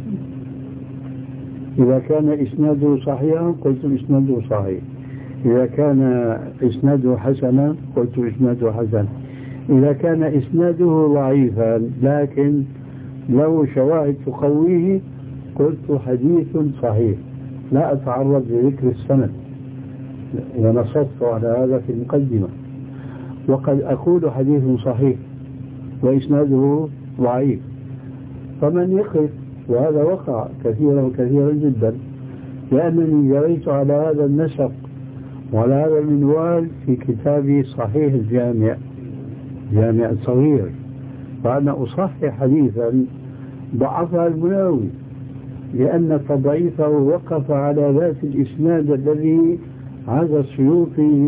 إذا كان إسناده صحيحا قلت إسناده صحيح، إذا كان إسناده حسنا قلت إسناده حسن، إذا كان إسناده ضعيفا لكن له شواهد تقويه قلت حديث صحيح، لا أتعرض لذكر السند ونصصت على هذا في المقدمة. وقد أقول حديث صحيح وإسناده ضعيف، فمن يقف، وهذا وقع كثيرا وكثيرا جدا، لأنني جريت على هذا النسق وعلى هذا المنوال في كتابي صحيح الجامع، جامع صغير، فأنا أصحح حديثا ضعفها المناوي لأن تضعيفه وقف على ذات الإسناد الذي هذا السيوطي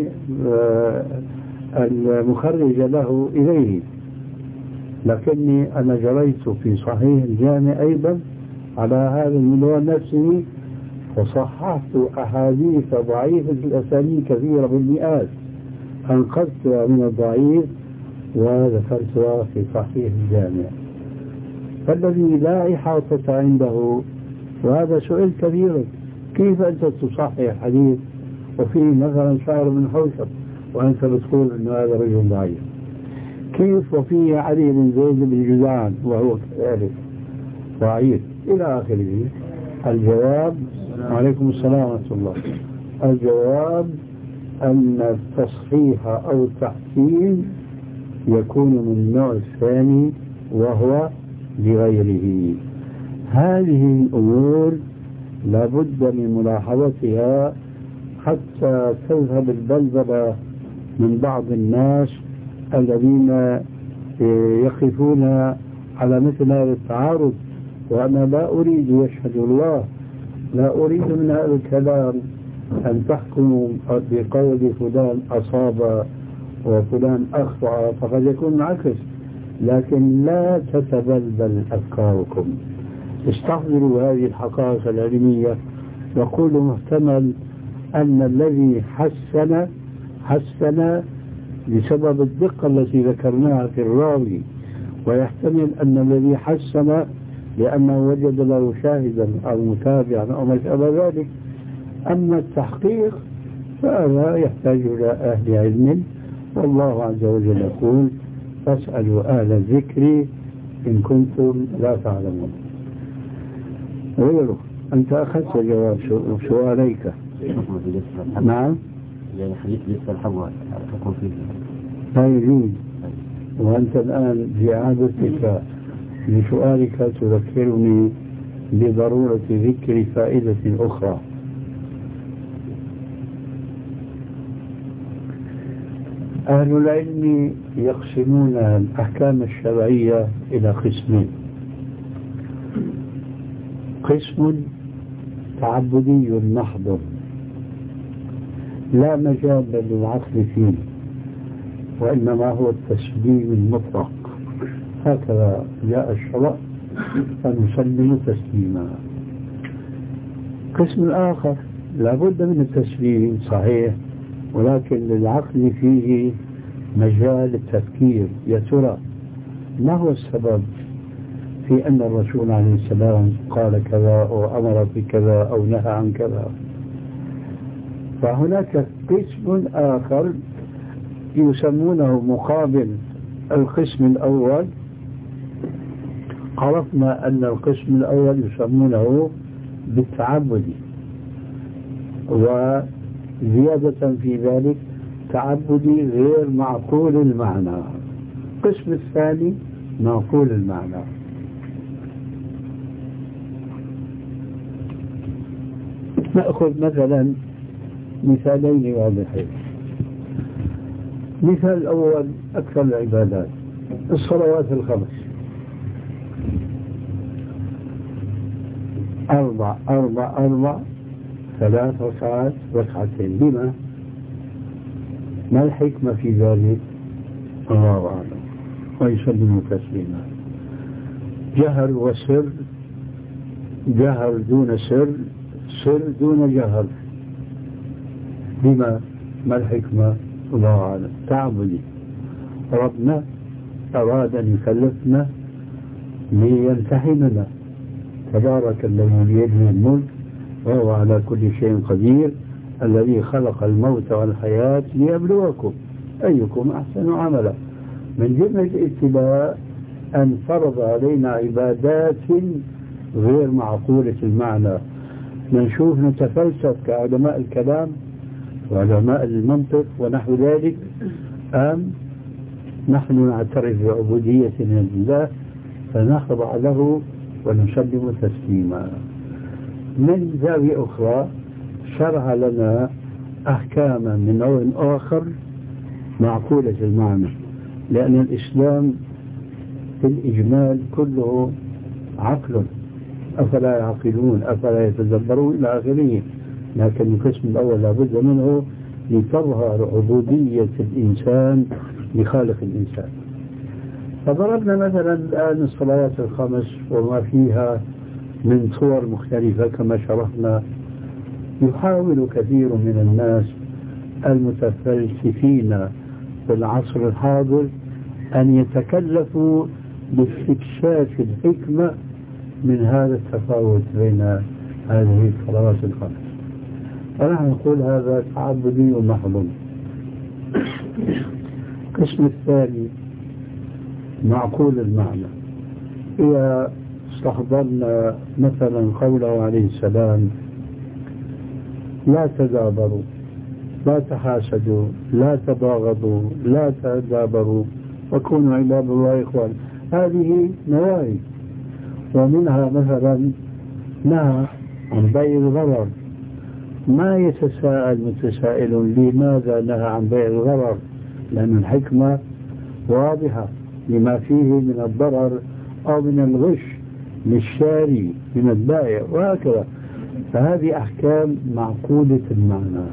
المخرج له إليه، لكني أنا جريت في صحيح الجامع أيضا على هذا المنوال نفسه، وصححت أحاديث ضعيفة الأسانيد كثيرة بالمئات، أنقذتها من الضعيف وذكرتها في صحيح الجامع. فالذي لا إحاطة عنده، وهذا سؤال كبير، كيف أنت تصحح حديث وفيه مثلا شعر من حوشب وأنت بتقول أن هذا رجل ضعيف؟ كيف وفيه علي بن زيد بن جدعان وهو كذلك ضعيف إلى آخره؟ الجواب، وعليكم السلام ورحمة الله، الجواب أن التصحيح أو التحسين يكون من النوع الثاني وهو لغيره. هذه الأمور لابد من ملاحظتها حتى تذهب البلبلة من بعض الناس الذين يقفون على مثل هذا التعارض. وأنا لا أريد، يشهد الله، لا أريد من هذا الكلام أن تحكموا بقول فلان أصاب وفلان أخطأ، فقد يكون العكس، لكن لا تتبلبل أفكاركم، استحضروا هذه الحقائق العلمية وقولوا محتمل أن الذي حسن حسن بسبب الدقة التي ذكرناها في الراوي، ويحتمل أن الذي حسن لأنه وجد له شاهدا أو متابعا أو ما شابه ذلك. أما التحقيق فهذا يحتاج إلى أهل علم، والله عز وجل يقول فاسألوا أهل الذكر إن كنتم لا تعلمون. غيره، أنت أخذت جواب سؤاليك. نعم، يعني حديث لسه الحبوة حكم فيه لا يجوز، وأنت الآن في إعادتك لسؤالك تذكرني بضرورة ذكر فائدة أخرى. أهل العلم يقسمون الأحكام الشرعية إلى قسمين: قسم تعبدي محض لا مجال للعقل فيه، وإنما هو التسليم المطلق، هكذا جاء الشرع فنسلم تسليما. قسم الآخر لابد من التسليم صحيح، ولكن للعقل فيه مجال التفكير، يا ترى ما هو السبب في أن الرسول عليه السلام قال كذا أو أمر بكذا أو نهى عن كذا. فهناك قسم آخر يسمونه مقابل القسم الأول، عرفنا أن القسم الأول يسمونه بالتعبدي، وزيادة في ذلك تعبدي غير معقول المعنى. القسم الثاني معقول المعنى. نأخذ مثلا مثالين واضحين. مثال الأول أكثر العبادات، الصلوات الخمس، أربع أربع أربع ثلاث ركعات ركعتين. لما؟ ما الحكمة في ذلك؟ الله أعلم. ويسلم تسليما. جهر وسر، جهر دون سر، سر دون جهر. لما؟ ما الحكمة؟ الله أعلم. تعبدي. ربنا أراد أن يكلفنا ليمتحننا. تبارك الذي بيده الملك وهو على كل شيء قدير، الذي خلق الموت والحياة ليبلوكم أيكم أحسن عملا. من جملة الابتلاء أن فرض علينا عبادات غير معقولة المعنى. نشوف نتفلسف كعلماء الكلام وعلماء المنطق ونحو ذلك، أم نحن نعترف بعبوديتنا لله فنخضع له ونسلم تسليما. من زاوية أخرى شرع لنا أحكاما من نوع آخر معقولة المعنى، لأن الإسلام في الإجمال كله عقل. أفلا يعقلون أفلا يتدبرون إلى آخره. لكن القسم الأول لابد منه لتظهر عبودية الإنسان لخالق الإنسان. فضربنا مثلا الآن الصلوات الخمس وما فيها من صور مختلفة كما شرحنا. يحاول كثير من الناس المتفلسفين في العصر الحاضر أن يتكلفوا باستكشاف الحكمة من هذا التفاوت بين هذه الصلوات الخمس. فنحن نقول هذا تعبدي محض. القسم الثاني معقول المعنى. إذا استحضرنا مثلا قوله عليه السلام: لا تدابروا، لا تحاسدوا، لا تباغضوا، لا تدابروا، وكونوا عباد الله إخوان. هذه نواهي، ومنها مثلا نهى عن بيع الغرر. ما يتساءل متسائل لماذا نهى عن بيع الغرر؟ لأن الحكمة واضحة لما فيه من الضرر أو من الغش للشاري من البائع وهكذا. فهذه أحكام معقولة المعنى.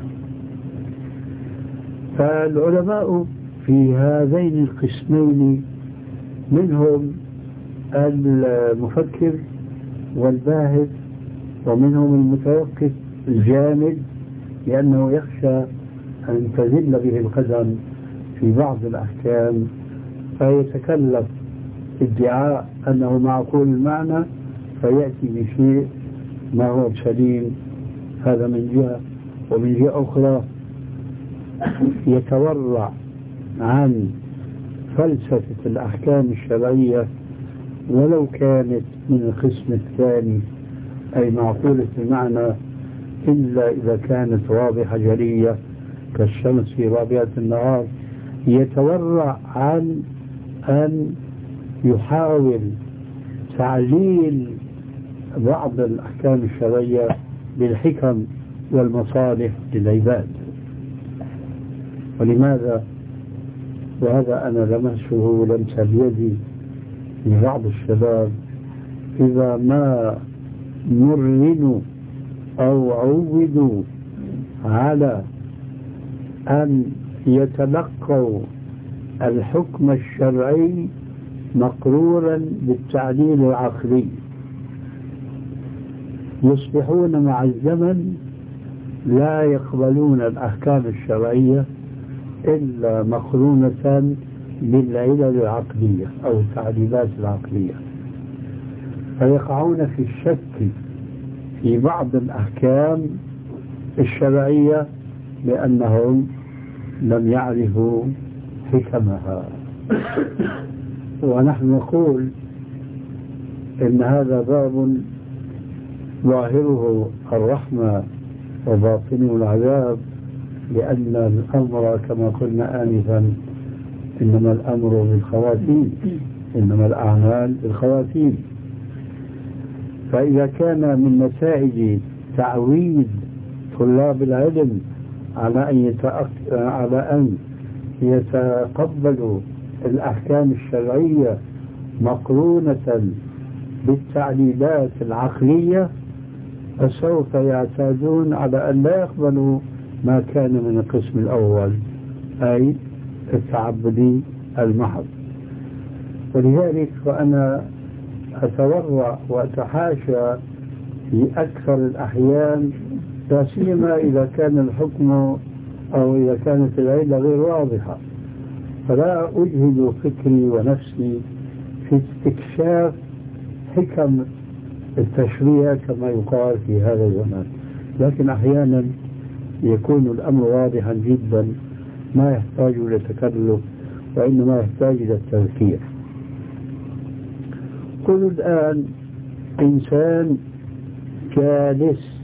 فالعلماء في هذين القسمين منهم المفكر والباحث، ومنهم المتوقف الجامد لأنه يخشى أن تزل به القدم في بعض الأحكام فيتكلف ادعاء أنه معقول المعنى فيأتي بشيء ما هو سليم. هذا من جهة. ومن جهة أخرى يتورع عن فلسفة الأحكام الشرعية ولو كانت من القسم الثاني أي معقولة المعنى، إلا إذا كانت واضحة جلية كالشمس في رابعة النهار. يتورع عن أن يحاول تعليل بعض الأحكام الشرعية بالحكم والمصالح للعباد. ولماذا؟ وهذا أنا لمسه لمس بيدي لبعض الشباب إذا ما مرنوا أو عودوا على أن يتلقوا الحكم الشرعي مقرورا بالتعليل العقلي، يصبحون مع الزمن لا يقبلون الأحكام الشرعية إلا مقرونة بالعلل العقلية أو التعليلات العقلية، فيقعون في الشك في بعض الأحكام الشرعية لأنهم لم يعرفوا حكمها. ونحن نقول إن هذا باب ظاهره الرحمة وباطنه العذاب، لأن الأمر كما قلنا آنفا إنما الأمر بالخواتيم، إنما الأعمال بالخواتيم. فإذا كان من نتائج تعويد طلاب العلم على أن يتأك... على أن يتقبلوا الأحكام الشرعية مقرونة بالتعليلات العقلية، فسوف يعتادون على أن لا يقبلوا ما كان من القسم الأول، أي التعبدي المحض. ولذلك فأنا أتورع وأتحاشى في أكثر الأحيان، لا سيما إذا كان الحكم أو إذا كانت العلة غير واضحة، فلا أجهد فكري ونفسي في استكشاف حكم التشريع كما يقال في هذا الزمان. لكن أحيانا يكون الأمر واضحا جدا ما يحتاج إلى تكلف، وإنما يحتاج إلى التذكير. قل الآن إنسان جالس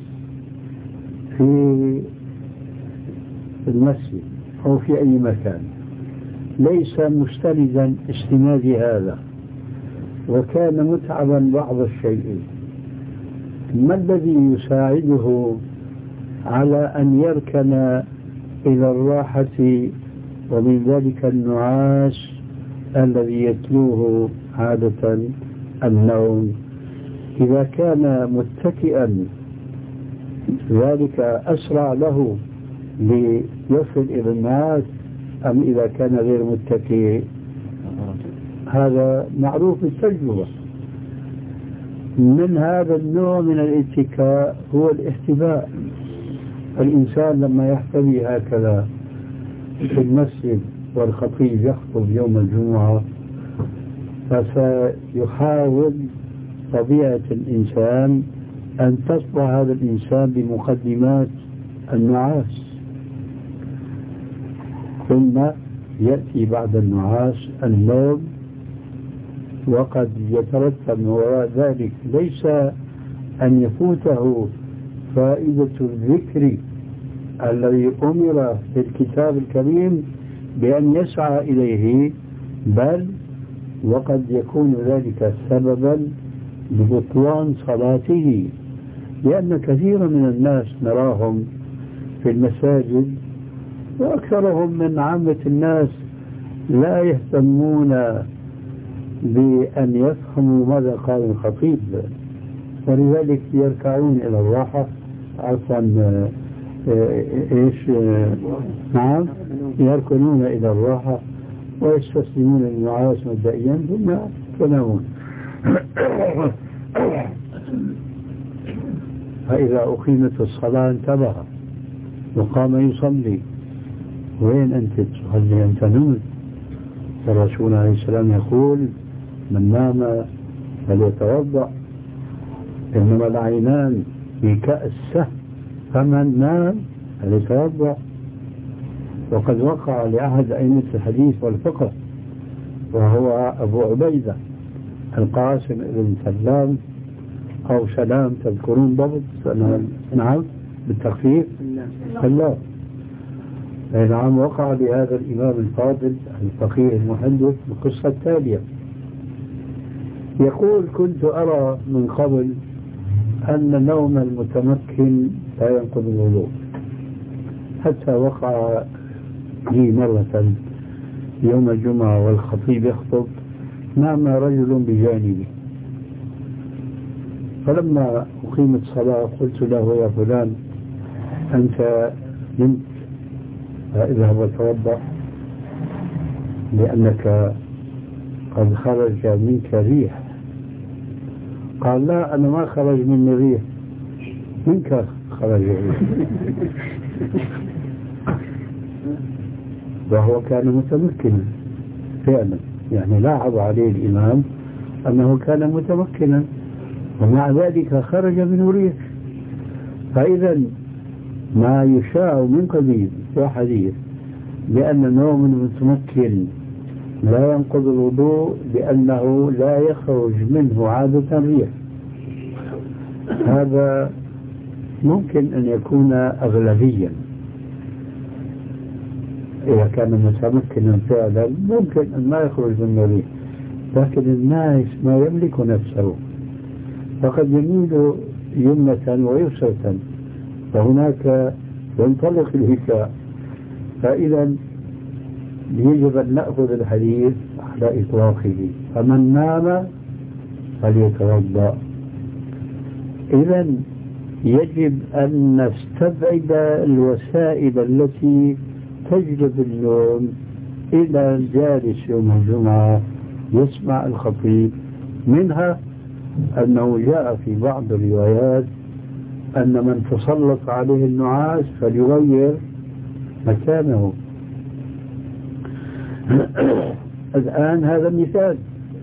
في المسجد أو في أي مكان ليس مستندا استناد هذا، وكان متعبا بعض الشيء، ما الذي يساعده على أن يركن إلى الراحة ومن ذلك النعاس الذي يتلوه عادة النوم؟ إذا كان متكئا ذلك أسرع له ليصل إلى النعاس، أم إذا كان غير متكئ؟ هذا معروف بالتجربة. من هذا النوع من الاتكاء هو الاحتباء. الإنسان لما يحتوي هكذا في المسجد والخطيب يخطب يوم الجمعة، فسيحاول طبيعة الإنسان أن تصبح هذا الإنسان بمقدمات النعاس، ثم يأتي بعد النعاس النوم، وقد يترتب من وراء ذلك ليس أن يفوته فائدة الذكر الذي أمر في الكتاب الكريم بأن يسعى إليه، بل وقد يكون ذلك سببا لبطلان صلاته، لأن كثيرا من الناس نراهم في المساجد وأكثرهم من عامة الناس لا يهتمون بأن يفهموا ماذا قال الخطيب، ولذلك يركعون إلى الراحة، عفوا إيش نعم يركنون إلى الراحة ويستسلمون للنعاس مبدئيا ثم ينامون. فإذا أقيمت الصلاة انتبه وقام يصلي. وين أنت تصلي؟ أنت نمت. الرسول عليه السلام يقول: من نام فليتوضأ، إنما العينان في كأس، فمن نام فليتوضأ. وقد وقع لأحد أئمة الحديث والفقه وهو أبو عبيدة القاسم بن سلام أو سلام، تذكرون ضبط؟ نعم بالتخفيف سلام. نعم، وقع لهذا الإمام الفاضل الفقيه المحدث القصة التالية. يقول: كنت أرى من قبل أن النوم المتمكن لا ينقض الوضوء، حتى وقع لي مرة يوم الجمعة والخطيب يخطب، نام رجل بجانبي، فلما أقيمت الصلاة قلت له: يا فلان، أنت نمت، اذهب وتوضأ لأنك قد خرج منك ريح. قال: لا، أنا ما خرج مني ريح، منك خرج ريح. وهو كان متمكنا فعلا، يعني لاحظ عليه الإمام أنه كان متمكنا ومع ذلك خرج منه ريح. فإذا ما يشاع من قديم وحديث بأن النوم المتمكن لا ينقض الوضوء لأنه لا يخرج منه عادة ريح. هذا ممكن أن يكون أغلبيا، إذا كان متمكنا فعلا ممكن أن ما يخرج منه ريح، لكن الناس ما يملك نفسه، فقد يميل يمنة ويسرة، فهناك ينطلق الهكاء. فإذا يجب أن نأخذ الحديث على إطلاقه، فمن نام فليتوضأ. إذا يجب أن نستبعد الوسائل التي تجلب النوم إلى الجالس يوم الجمعة يسمع الخطيب. منها أنه جاء في بعض الروايات أن من تسلط عليه النعاس فليغير مكانه. الآن هذا مثال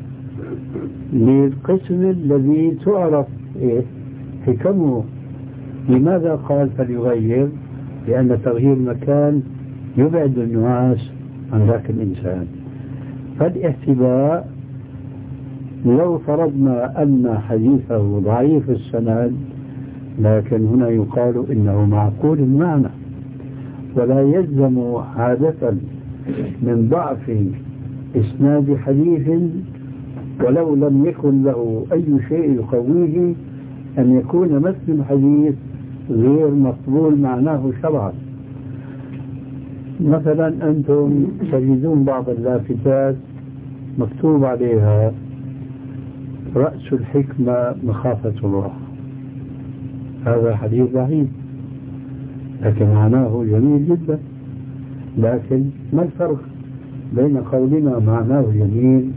للقسم الذي تعرف حكمه. لماذا قال فليغير؟ لأن تغيير المكان يبعد النعاس عن ذاك الإنسان. فالاحتباء لو فرضنا أن حديثه ضعيف السند، لكن هنا يقال إنه معقول المعنى، ولا يلزم عادة من ضعف إسناد حديث ولو لم يكن له أي شيء يقويه أن يكون مثل الحديث غير مقبول معناه شرعا. مثلا أنتم تجدون بعض اللافتات مكتوب عليها رأس الحكمة مخافة الله، هذا حديث ضعيف لكن معناه جميل جدا. لكن ما الفرق بين قولنا معناه جميل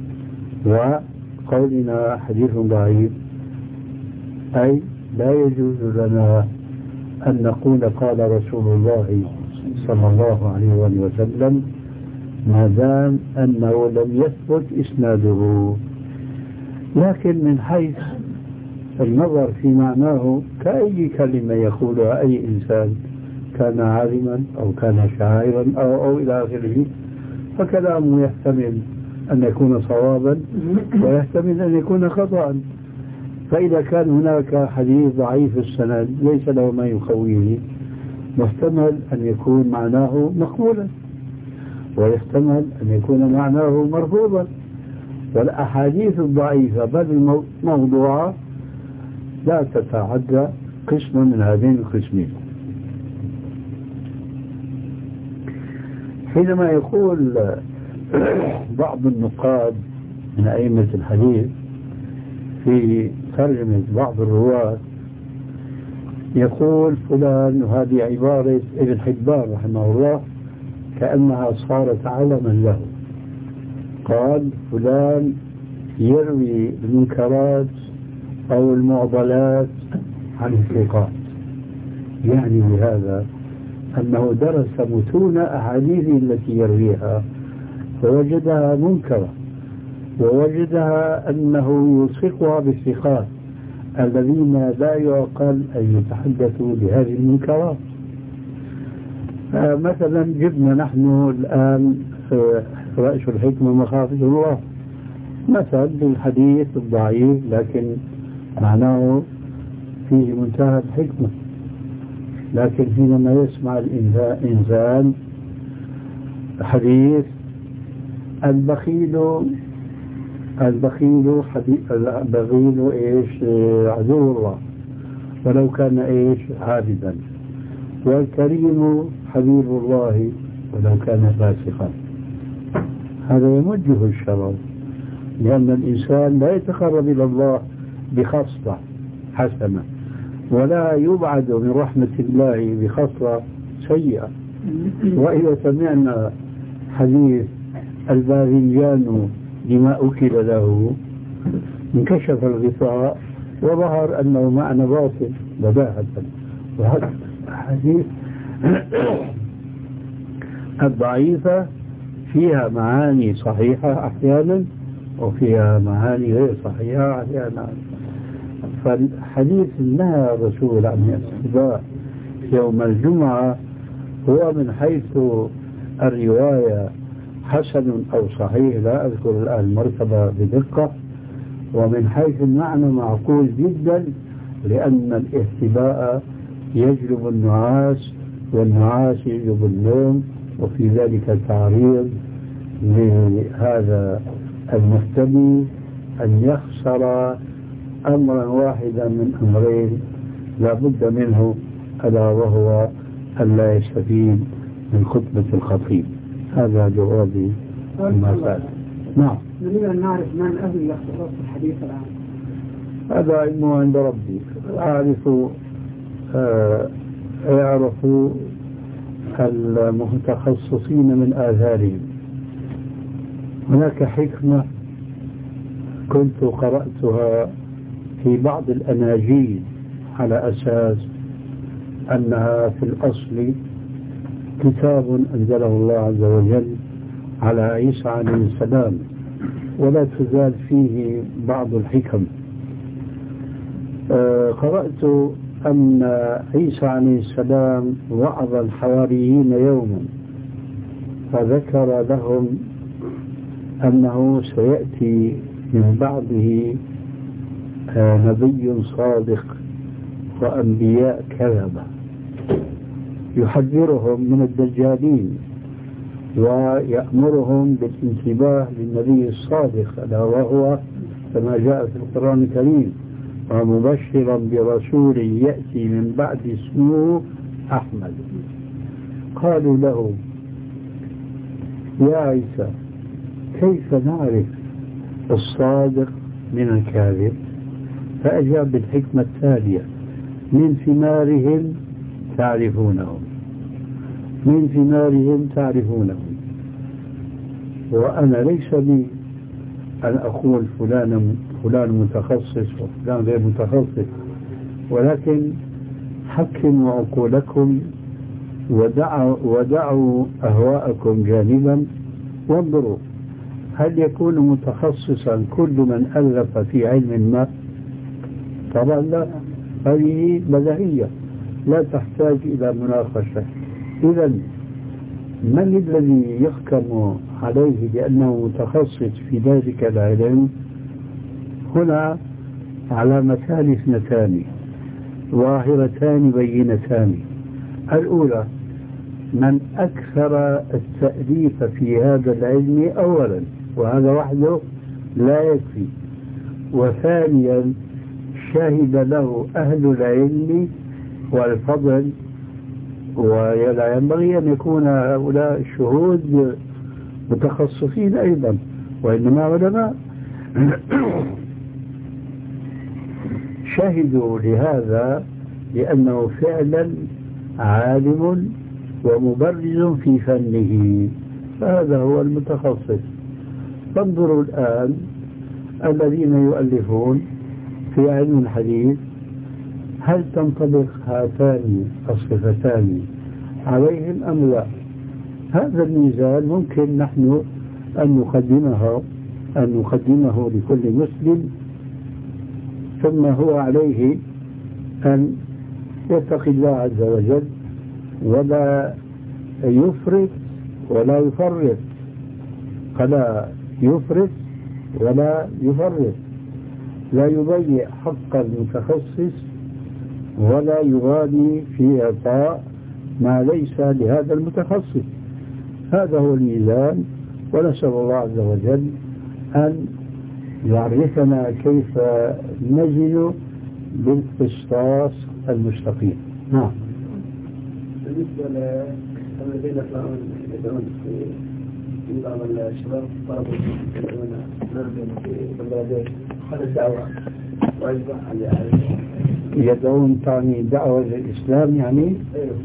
وقولنا حديث ضعيف؟ أي لا يجوز لنا أن نقول قال رسول الله صلى الله عليه وسلم ما دام أنه لم يثبت إسناده. لكن من حيث النظر في معناه كأي كلمة يقولها أي إنسان، كان عالما أو كان شاعرا أو, أو إلى آخره، فكلامه يحتمل أن يكون صوابا ويحتمل أن يكون خطأ. فإذا كان هناك حديث ضعيف السند ليس له ما يقويه، محتمل أن يكون معناه مقبولا ويحتمل أن يكون معناه مرفوضا. والأحاديث الضعيفة بل الموضوعة لا تتعدى قسم من هذين القسمين. حينما يقول بعض النقاد من أئمة الحديث في ترجمة بعض الرواة يقول فلان، وهذه عبارة ابن حبان رحمه الله كأنها صارت علما له، قال فلان يروي المنكرات أو المعضلات عن الثقات، يعني بهذا أنه درس متون أحاديث التي يرويها فوجدها منكرة، ووجدها أنه يلصقها بالثقات الذين لا يعقل أن يتحدثوا بهذه المنكرات. مثلا جبنا نحن الآن رأس الحكمة مخافة الله مثلا الحديث الضعيف لكن معناه فيه منتهى الحكمة، لكن حينما يسمع الإنسان حديث البخيل البخيل البخيل ايش عدو الله ولو كان ايش عابدا، والكريم حبيب الله ولو كان فاسقا. هذا يمجه الشرع، لأن الإنسان لا يتقرب إلى الله بخصلة حسنة ولا يبعد من رحمة الله بخصلة سيئة. وإذا سمعنا حديث الباذنجان لما أكل له انكشف الغطاء وظهر أنه معنى باطل بداهة. وهذا حديث الضعيفة فيها معاني صحيحة أحيانا وفيها معاني غير صحيحة أحيانا. فالحديث نهى الرسول عن الاستباء يوم الجمعة هو من حيث الرواية حسن أو صحيح لا أذكر الآن المرتبة بدقة، ومن حيث المعنى معقول جدا، لأن الاهتباء يجلب النعاس والنعاس يجلب النوم، وفي ذلك تعريض لهذا المهتدي أن يخسر أمرا واحدا من أمرين لا بد منه، ألا وهو أن لا يستفيد من خطبة الخطيب. هذا جوابي عما سأل. نعم. نريد أن نعرف من أهل الاختصاص في الحديث الآن. هذا علمه عند ربي، أعرف آه يعرف المتخصصين من آثارهم. هناك حكمة كنت قرأتها في بعض الأناجيل على أساس أنها في الأصل كتاب أنزله الله عز وجل على عيسى عليه السلام، ولا تزال فيه بعض الحكم. آه قرأت أن عيسى عليه السلام وعظ الحواريين يوما فذكر لهم أنه سيأتي من بعده آه نبي صادق وأنبياء كذبة يحذرهم من الدجالين ويأمرهم بالانتباه للنبي الصادق، ألا وهو كما جاء في القرآن الكريم: ومبشرا برسول يأتي من بعد اسمه أحمد. قالوا له: يا عيسى كيف نعرف الصادق من الكاذب؟ فأجاب بالحكمة التالية: من ثمارهم تعرفونهم، من ثمارهم تعرفونهم. وأنا ليس لي أن أقول فلان فلان متخصص وفلان غير متخصص، ولكن حكموا عقولكم ودعوا, ودعوا أهواءكم جانبا، وانظروا هل يكون متخصصا كل من ألف في علم ما؟ طبعا لا، هذه بديهية لا تحتاج إلى مناقشة. إذا من الذي يحكم عليه بأنه متخصص في ذلك العلم؟ هنا علامتان اثنتان ظاهرتان بينتان. الأولى من أكثر التأليف في هذا العلم أولا، وهذا وحده لا يكفي، وثانيا شهد له أهل العلم والفضل، ولا ينبغي أن يكون هؤلاء الشهود متخصصين أيضا، وإنما علماء شهدوا لهذا لأنه فعلا عالم ومبرز في فنه، فهذا هو المتخصص. فانظروا الآن الذين يؤلفون في علم الحديث، هل تنطبق هاتان الصفتان عليهم أم لا؟ هذا الميزان ممكن نحن أن نقدمه أن نقدمه لكل مسلم، ثم هو عليه أن يتقي الله عز وجل ولا يفرط ولا يفرط، فلا يفرط ولا يفرط، لا يضيع حق المتخصص ولا يغالي في إعطاء ما ليس لهذا المتخصص. هذا هو الميزان، ونسأل الله عز وجل أن يعرفنا كيف نجد بالقسطاس المستقيم. نعم. بالنسبة للذين يدعون في بعض الشباب طلبوا يدعون في بنغلاديش، هذا الدعوة واجبة على يدعون تعني دعوة للإسلام يعني؟ ايوه.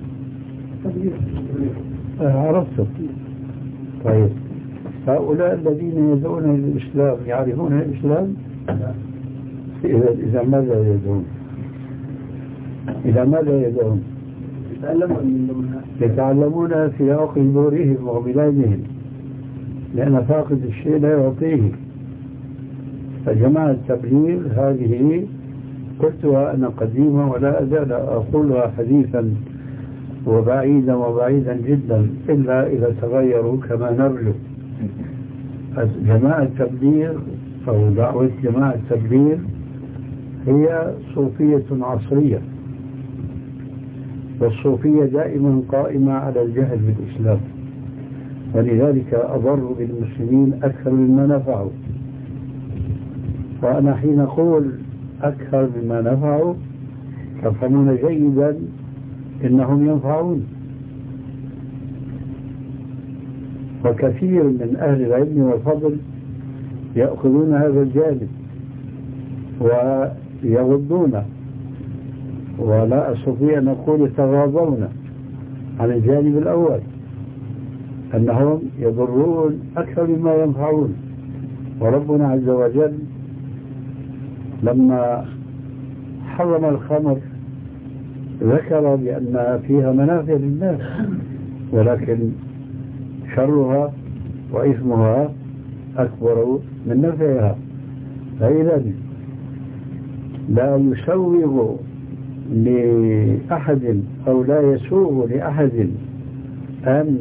عرفت. طيب هؤلاء الذين يدعون للإسلام يعرفون الإسلام؟ إذا إذا ماذا يدعون؟ إذا ماذا يدعون؟ يتعلمون في عقل دورهم وبلادهم، لأن فاقد الشيء لا يعطيه. فجماعة التبليغ هذه قلتها أنا قديمة ولا أزال أقولها حديثا وبعيدا وبعيدا جدا، إلا إذا تغيروا كما نرجو. جماعة التبليغ أو دعوة جماعة التبليغ هي صوفية عصرية، والصوفية دائما قائمة على الجهل بالإسلام، ولذلك أضروا بالمسلمين أكثر مما نفعوا. وأنا حين أقول أكثر مما نفعوا تفهمون جيدا إنهم ينفعون. وكثير من أهل العلم والفضل يأخذون هذا الجانب ويغضون، ولا أستطيع أن أقول يتغاضون عن الجانب الأول، أنهم يضرون أكثر مما ينفعون. وربنا عز وجل لما حرم الخمر ذكر بأن فيها منافع للناس، ولكن شرها وإثمها أكبر من نفعها. فإذا لا يسوغ لأحد أو لا يسوغ لأحد أن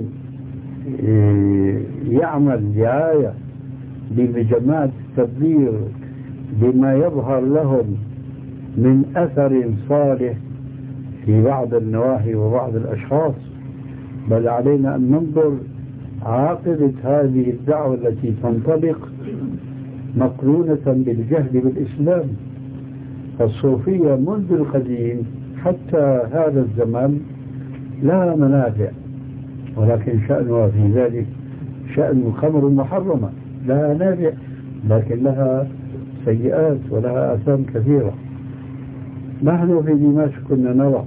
يعمل دعاية بجماعة التبليغ بما يظهر لهم من أثر صالح في بعض النواحي وبعض الأشخاص، بل علينا أن ننظر عاقبة هذه الدعوة التي تنطلق مقرونة بالجهل بالإسلام. فالصوفية منذ القديم حتى هذا الزمان لها منافع، ولكن شأنها في ذلك شأن الخمر المحرمة، لها نافع لكن لها سيئات ولها آثام كثيرة. نحن في دمشق كنا نرى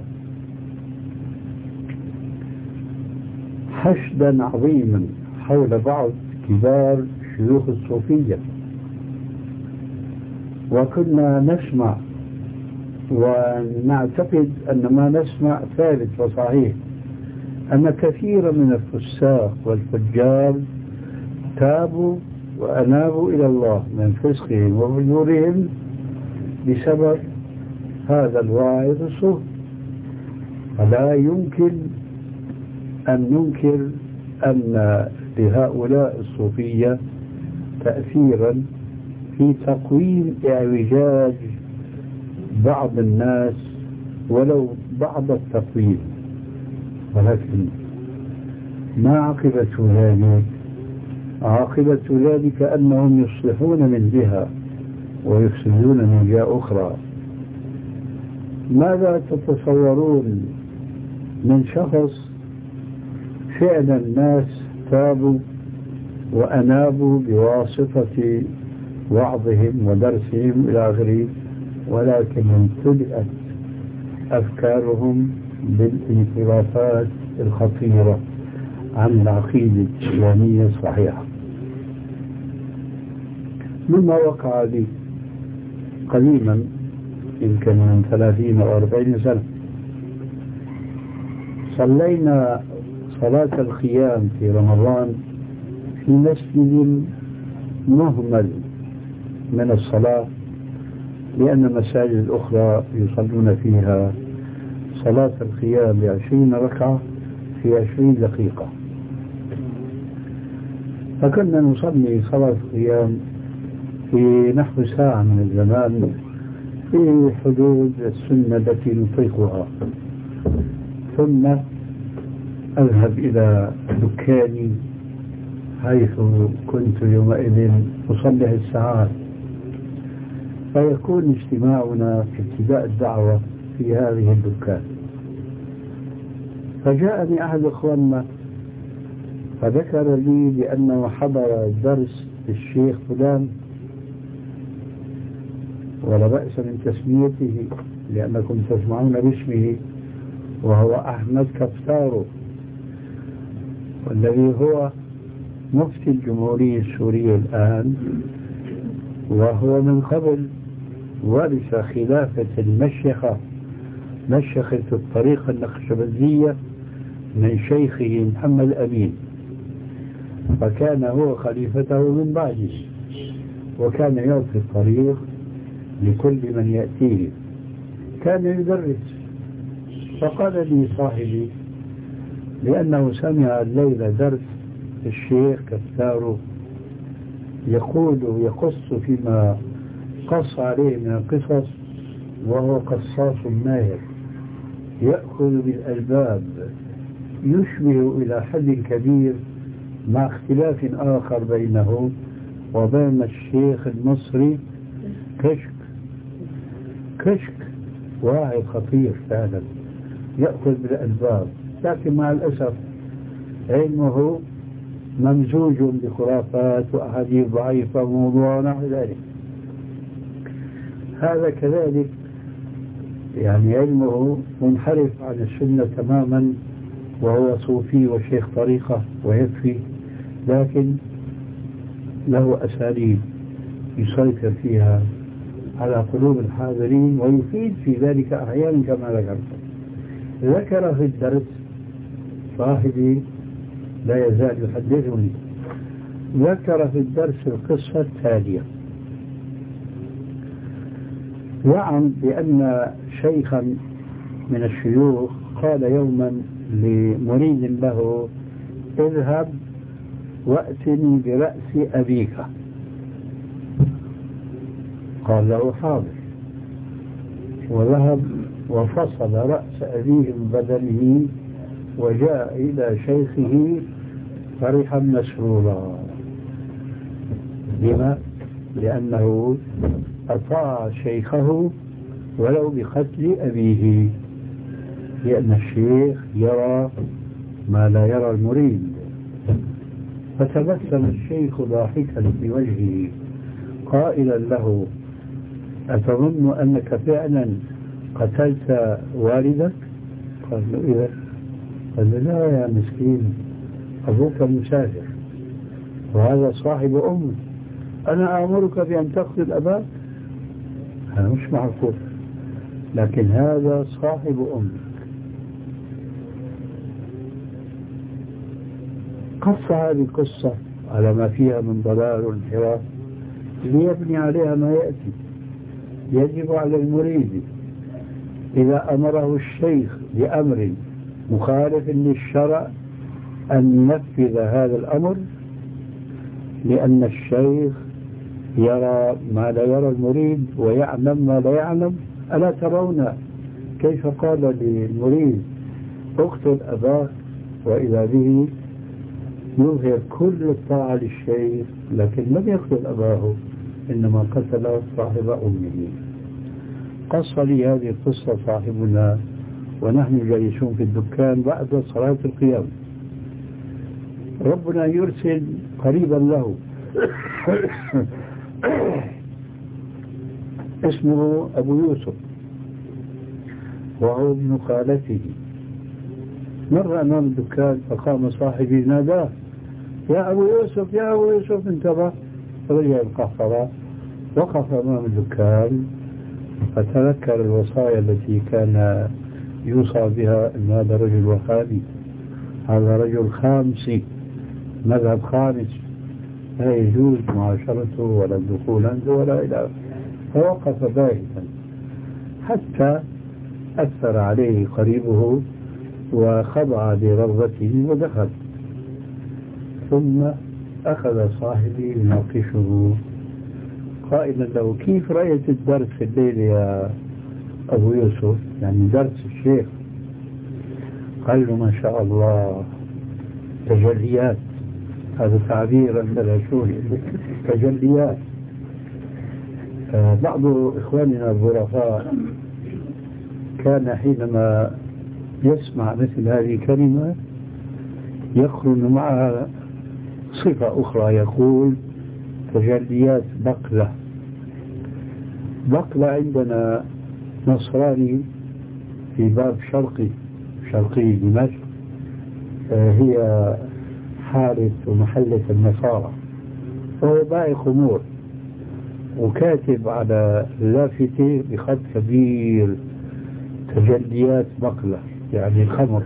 حشدا عظيما حول بعض كبار شيوخ الصوفية، وكنا نسمع ونعتقد أن ما نسمع ثابت وصحيح، أن كثيرا من الفساق والفجار تابوا وأنابوا إلى الله من فسقهم وفجورهم بسبب هذا الواعظ الصوفي. فلا يمكن أن ننكر أن لهؤلاء الصوفية تأثيرا في تقويم اعوجاج بعض الناس ولو بعض التقويم، ولكن ما عاقبة ذلك؟ عاقبة ذلك أنهم يصلحون من جهة ويفسدون من جهة أخرى. ماذا تتصورون من شخص فعلا الناس تابوا وأنابوا بواسطة وعظهم ودرسهم إلى آخره، ولكن امتلئت أفكارهم بالانحرافات الخطيرة عن العقيدة الإسلامية الصحيحة؟ مما وقع لي قديما يمكن من ثلاثين أو أربعين سنة، صلينا صلاة الخيام في رمضان في مسجد مهمل من الصلاة، لأن المساجد الأخرى يصلون فيها صلاة الخيام بعشرين ركعة في عشرين دقيقة. فكنا نصلي صلاة الخيام في نحو ساعة من الزمان في حدود السنة التي نطيقها، ثم أذهب إلى دكاني حيث كنت يومئذ أصلح الساعات، فيكون اجتماعنا في ابتداء الدعوة في هذه الدكان. فجاءني أحد إخواننا فذكر لي بأنه حضر درس الشيخ فلان، ولا بأس من تسميته لأنكم تسمعون باسمه، وهو أحمد كفتارو، والذي هو مفتي الجمهورية السورية الآن، وهو من قبل ورث خلافة المشيخة مشيخة الطريقة النقشبندية من شيخه محمد أمين، فكان هو خليفته من بعده، وكان يعطي الطريق لكل من يأتيه، كان يدرس. فقال لي صاحبي لأنه سمع الليلة درس الشيخ كفتاره يقول يقص فيما قص عليه من القصص، وهو قصاص ماهر يأخذ بالأسباب، يشبه إلى حد كبير مع اختلاف آخر بينه وبين الشيخ المصري كشك. كشك واحد خطير فعلا يأخذ بالأسباب، لكن مع الأسف علمه ممزوج بخرافات وأحاديث ضعيفة وموضوع نحو ذلك. هذا كذلك يعني علمه منحرف عن السنة تماما، وهو صوفي وشيخ طريقة ويكفي، لكن له أساليب يسيطر فيها على قلوب الحاضرين ويفيد في ذلك أحيانا كما ذكرت. ذكر في الدرس صاحبي لا يزال يحدثني، ذكر في الدرس القصة التالية: زعم بأن شيخا من الشيوخ قال يوما لمريد له: اذهب وأتني برأس أبيك. قال له: حاضر. وذهب وفصل رأس أبيه من بدنه وجاء إلى شيخه فرحا مسرورا. لما؟ لأنه أطاع شيخه ولو بقتل أبيه، لأن الشيخ يرى ما لا يرى المريد. فتبسم الشيخ ضاحكا في وجهه قائلا له: أتظن أنك فعلا قتلت والدك؟ قال له: إذا. قال له: لا يا مسكين، أبوك مسافر وهذا صاحب أمك، أنا آمرك بأن تقتل أباك؟ هذا مش معقول، لكن هذا صاحب أمك. قص هذه القصة على ما فيها من ضلال وانحراف ليبني عليها ما يأتي. يجب على المريد إذا أمره الشيخ بأمر مخالف للشرع أن ينفذ هذا الأمر، لأن الشيخ يرى ما لا يرى المريد ويعلم ما لا يعلم. ألا ترون كيف قال للمريد: اقتل أباك، وإذا به يظهر كل الطاعة للشيخ، لكن لم يقتل أباه، إنما قتل صاحب أمه. قص لي هذه القصة صاحبنا ونحن جالسون في الدكان بعد صلاة القيام. ربنا يرسل قريبا له اسمه أبو يوسف وهو ابن خالته. مر أمام الدكان فقام صاحبي ناداه: يا أبو يوسف يا أبو يوسف، انتبه. رجع القهقرة، وقف أمام الدكان فتذكر الوصايا التي كان يوصى بها أن هذا رجل وهابي، هذا رجل خامسي، مذهب خامس، لا يجوز معاشرته ولا الدخول عنده ولا إلى. فوقف باهتا حتى أثر عليه قريبه وخضع لرغبته ودخل. ثم أخذ صاحبي يناقشه قائلا له: كيف رأيت الدرس الليل يا أبو يوسف؟ يعني درس الشيخ. قال له: ما شاء الله، تجليات. هذا تعبير عندنا شو تجليات. بعض إخواننا الظرفاء كان حينما يسمع مثل هذه الكلمة يقرن معها صفة أخرى، يقول: تجليات بقلة. بقلة عندنا نصراني في باب شرقي شرقي دمشق، هي حارة ومحلة النصارى، وهو بائع خمور وكاتب على لافتة بخط كبير: تجليات بقلة، يعني خمر.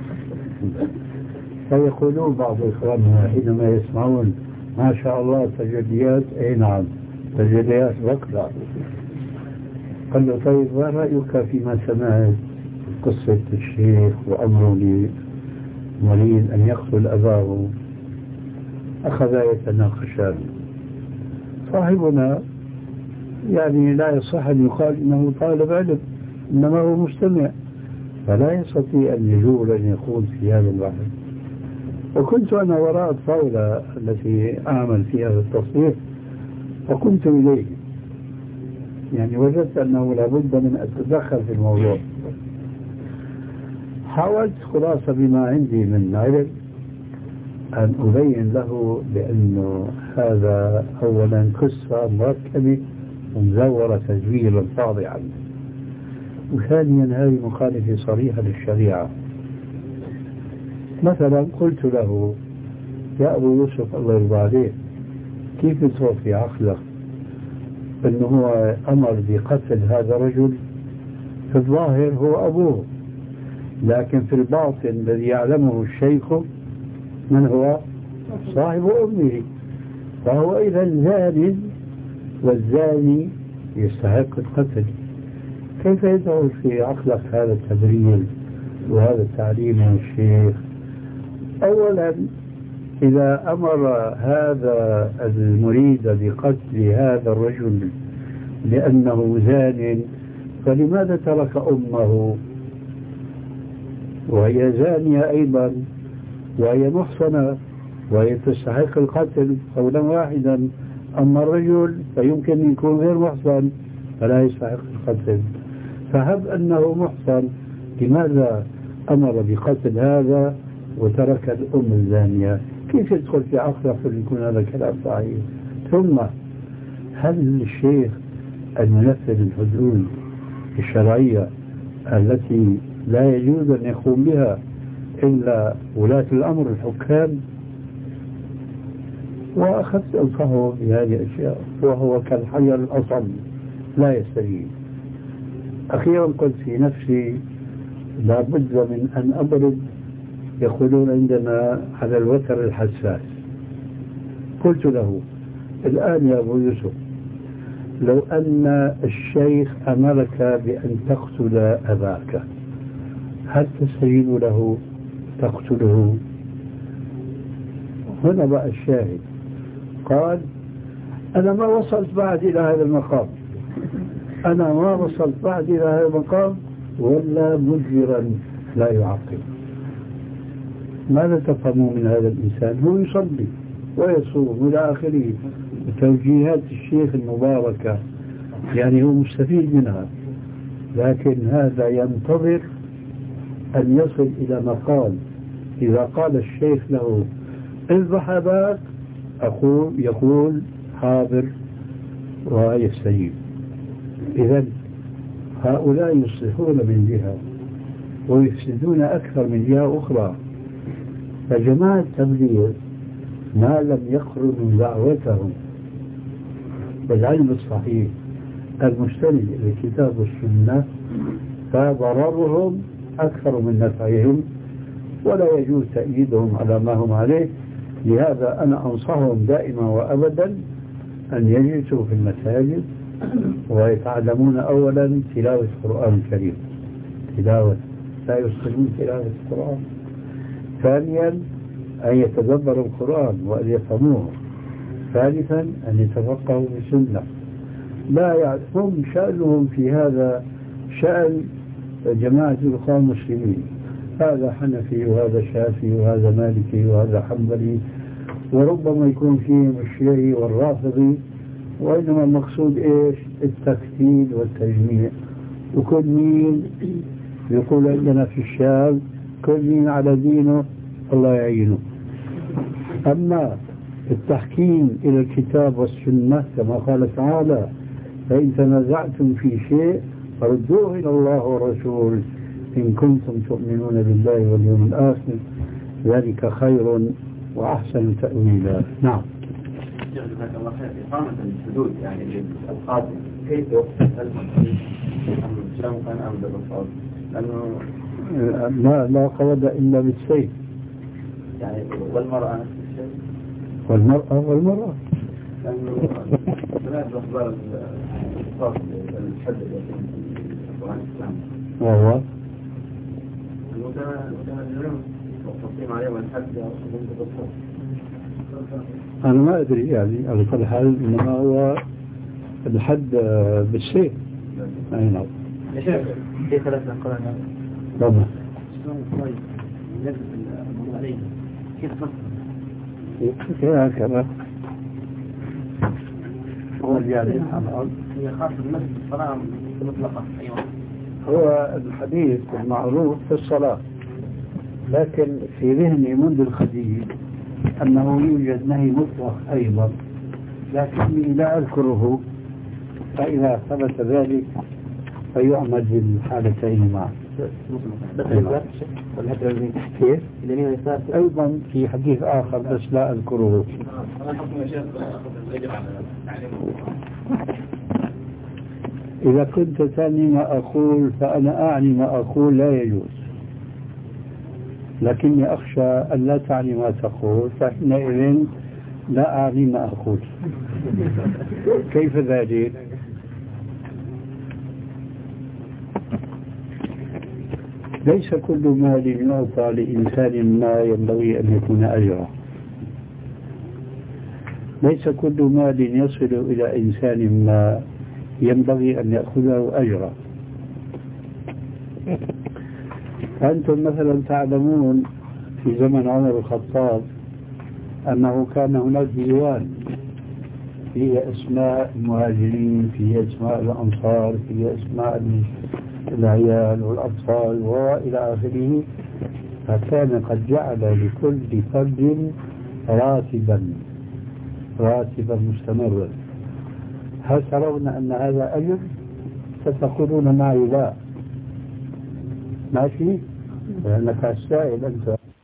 فيقولون بعض إخواننا حينما يسمعون: ما شاء الله تجليات، أي نعم تجليات بقلة. قال له: طيب ما رأيك فيما سمعت قصة الشيخ وأمره لمريد أن يقتل أباه؟ أخذا يتناقشان. صاحبنا يعني لا يصح أن يقال إنه طالب علم، إنما هو مستمع، فلا يستطيع أن يجول أن يقول في هذا البحث. وكنت أنا وراء الطاولة التي أعمل فيها التصحيح، فقمت إليه، يعني وجدت أنه لابد من أن أتدخل في الموضوع. حاولت خلاصة بما عندي من علم أن أبين له بأنه هذا أولا قصة مركبة ومزورة تزويرا فاضعا، وثانيا هذه مخالفة صريحة للشريعة. مثلا قلت له يا أبو يوسف الله يرضى عليك، كيف يصير في عقلك أنه هو أمر بقتل هذا الرجل؟ في الظاهر هو أبوه، لكن في الباطن الذي يعلمه الشيخ من هو؟ صاحب أمه، فهو إذا زان، والزاني يستحق القتل. كيف يدعو في عقلك هذا التبرير وهذا التعليم من الشيخ؟ أولا إذا أمر هذا المريد بقتل هذا الرجل لأنه زان، فلماذا ترك أمه وهي زانية أيضا وهي محصنة وهي تستحق القتل قولا واحدا؟ أما الرجل فيمكن أن يكون غير محصن فلا يستحق القتل. فهب أنه محصن، لماذا أمر بقتل هذا وترك الأم الزانية؟ كيف يدخل في عقله يكون هذا كلام صحيح؟ ثم هل للشيخ أن ينفذ الحدود الشرعية التي لا يجوز أن يقوم بها إلا ولاة الأمر الحكام؟ وأخذت أنصحه بهذه الأشياء وهو كالحجر الأصم لا يستجيب. أخيرا قلت في نفسي لابد من أن أبرد، يقولون عندنا على الوتر الحساس. قلت له الآن يا أبو يوسف، لو أن الشيخ أمرك بأن تقتل أباك، هل تستجيب له تقتله؟ هنا بقى الشاهد. قال أنا ما وصلت بعد إلى هذا المقام، أنا ما وصلت بعد إلى هذا المقام، ولا مجبرا لا يعقل. ماذا تفهموا من هذا الإنسان؟ هو يصلي ويصوم إلى آخره، توجيهات الشيخ المباركة يعني هو مستفيد منها، لكن هذا ينتظر أن يصل إلى مقام إذا قال الشيخ له اذبح أباك أقول يقول حاضر ويستجيب. إذن هؤلاء يصلحون من جهة ويفسدون أكثر من جهة أخرى. فجماعة التبليغ ما لم يقرنوا دعوتهم بالعلم الصحيح المستند إلى الكتاب والسنة فضررهم أكثر من نفعهم، ولا يجوز تأييدهم على ما هم عليه. لهذا أنا أنصحهم دائما وأبدا أن يجلسوا في المساجد ويتعلمون أولا تلاوة القرآن الكريم، تلاوة لا يسقطون تلاوة القرآن. ثانيا أن يتدبروا القرآن وأن يفهموه. ثالثا أن يتفقهوا في السنة. لا يعرفون شأنهم في هذا شأن جماعة الإخوان المسلمين، هذا حنفي وهذا شافعي وهذا مالكي وهذا حنبلي، وربما يكون فيهم الشيعي والرافضي، وإنما المقصود إيش؟ التكتيل والتجميع. وكل مين يقول عندنا في الشام كل مين على دينه الله يعينه. أما التحكيم إلى الكتاب والسنة كما قال تعالى فإن تنازعتم في شيء فردوه إلى الله والرسول إن كنتم تؤمنون بالله واليوم الآخر ذلك خير وأحسن تأويلا. نعم. جزاك الله خير. إقامة الحدود يعني القاضي كيف يوقف المسلمين أم شمقا أم بالرصاص؟ لأنه لا لا قود إلا بالسيف. يعني والمرأة نفس الشيء. والمرأة والمرأة. لأنه ثلاث أخبار الرصاص الحد في القرآن الإسلامي. وهو المتهجرون والتصميم عليهم الحد أو بالرصاص. أنا ما أدري يعني على كل حال، إنما هو الحد بالسيف. أي نعم. يا شيخ في ثلاثة أقوال يعني. طبعا. طيب نزل الموضوع عليه كيف تصل؟ كيف هكذا؟ هو يعني هي خاصة بالمسجد الصلاة مطلقة. أيوة. هو الحديث المعروف في الصلاة، لكن في ذهني منذ القديم أنه يوجد نهي مطلق أيضا، لكني لا أذكره، فإذا ثبت ذلك فيعمل بالحالتين معا. بس اليسار ولا حتى اليمين؟ كيف؟ اليمين واليسار أيضا في حديث آخر بس لا أذكره. إذا كنت تعني ما أقول فأنا أعني ما أقول لا يجوز، لكني أخشى أن لا تعني ما تقول، فحينئذ لا أعني ما أقول. كيف ذلك؟ ليس كل مال يعطى لإنسان ما ينبغي أن يكون أجرا، ليس كل مال يصل إلى إنسان ما ينبغي أن يأخذه أجرا. أنتم مثلا تعلمون في زمن عمر الخطاب أنه كان هناك ديوان فيه أسماء المهاجرين، فيه أسماء الأنصار، فيه أسماء العيال والأطفال وإلى آخره، فكان قد جعل لكل فرد راتبا راتبا مستمرا. هل ترون أن هذا أجر؟ ستقولون معي لا، ماشي، لأنك السائل أنت.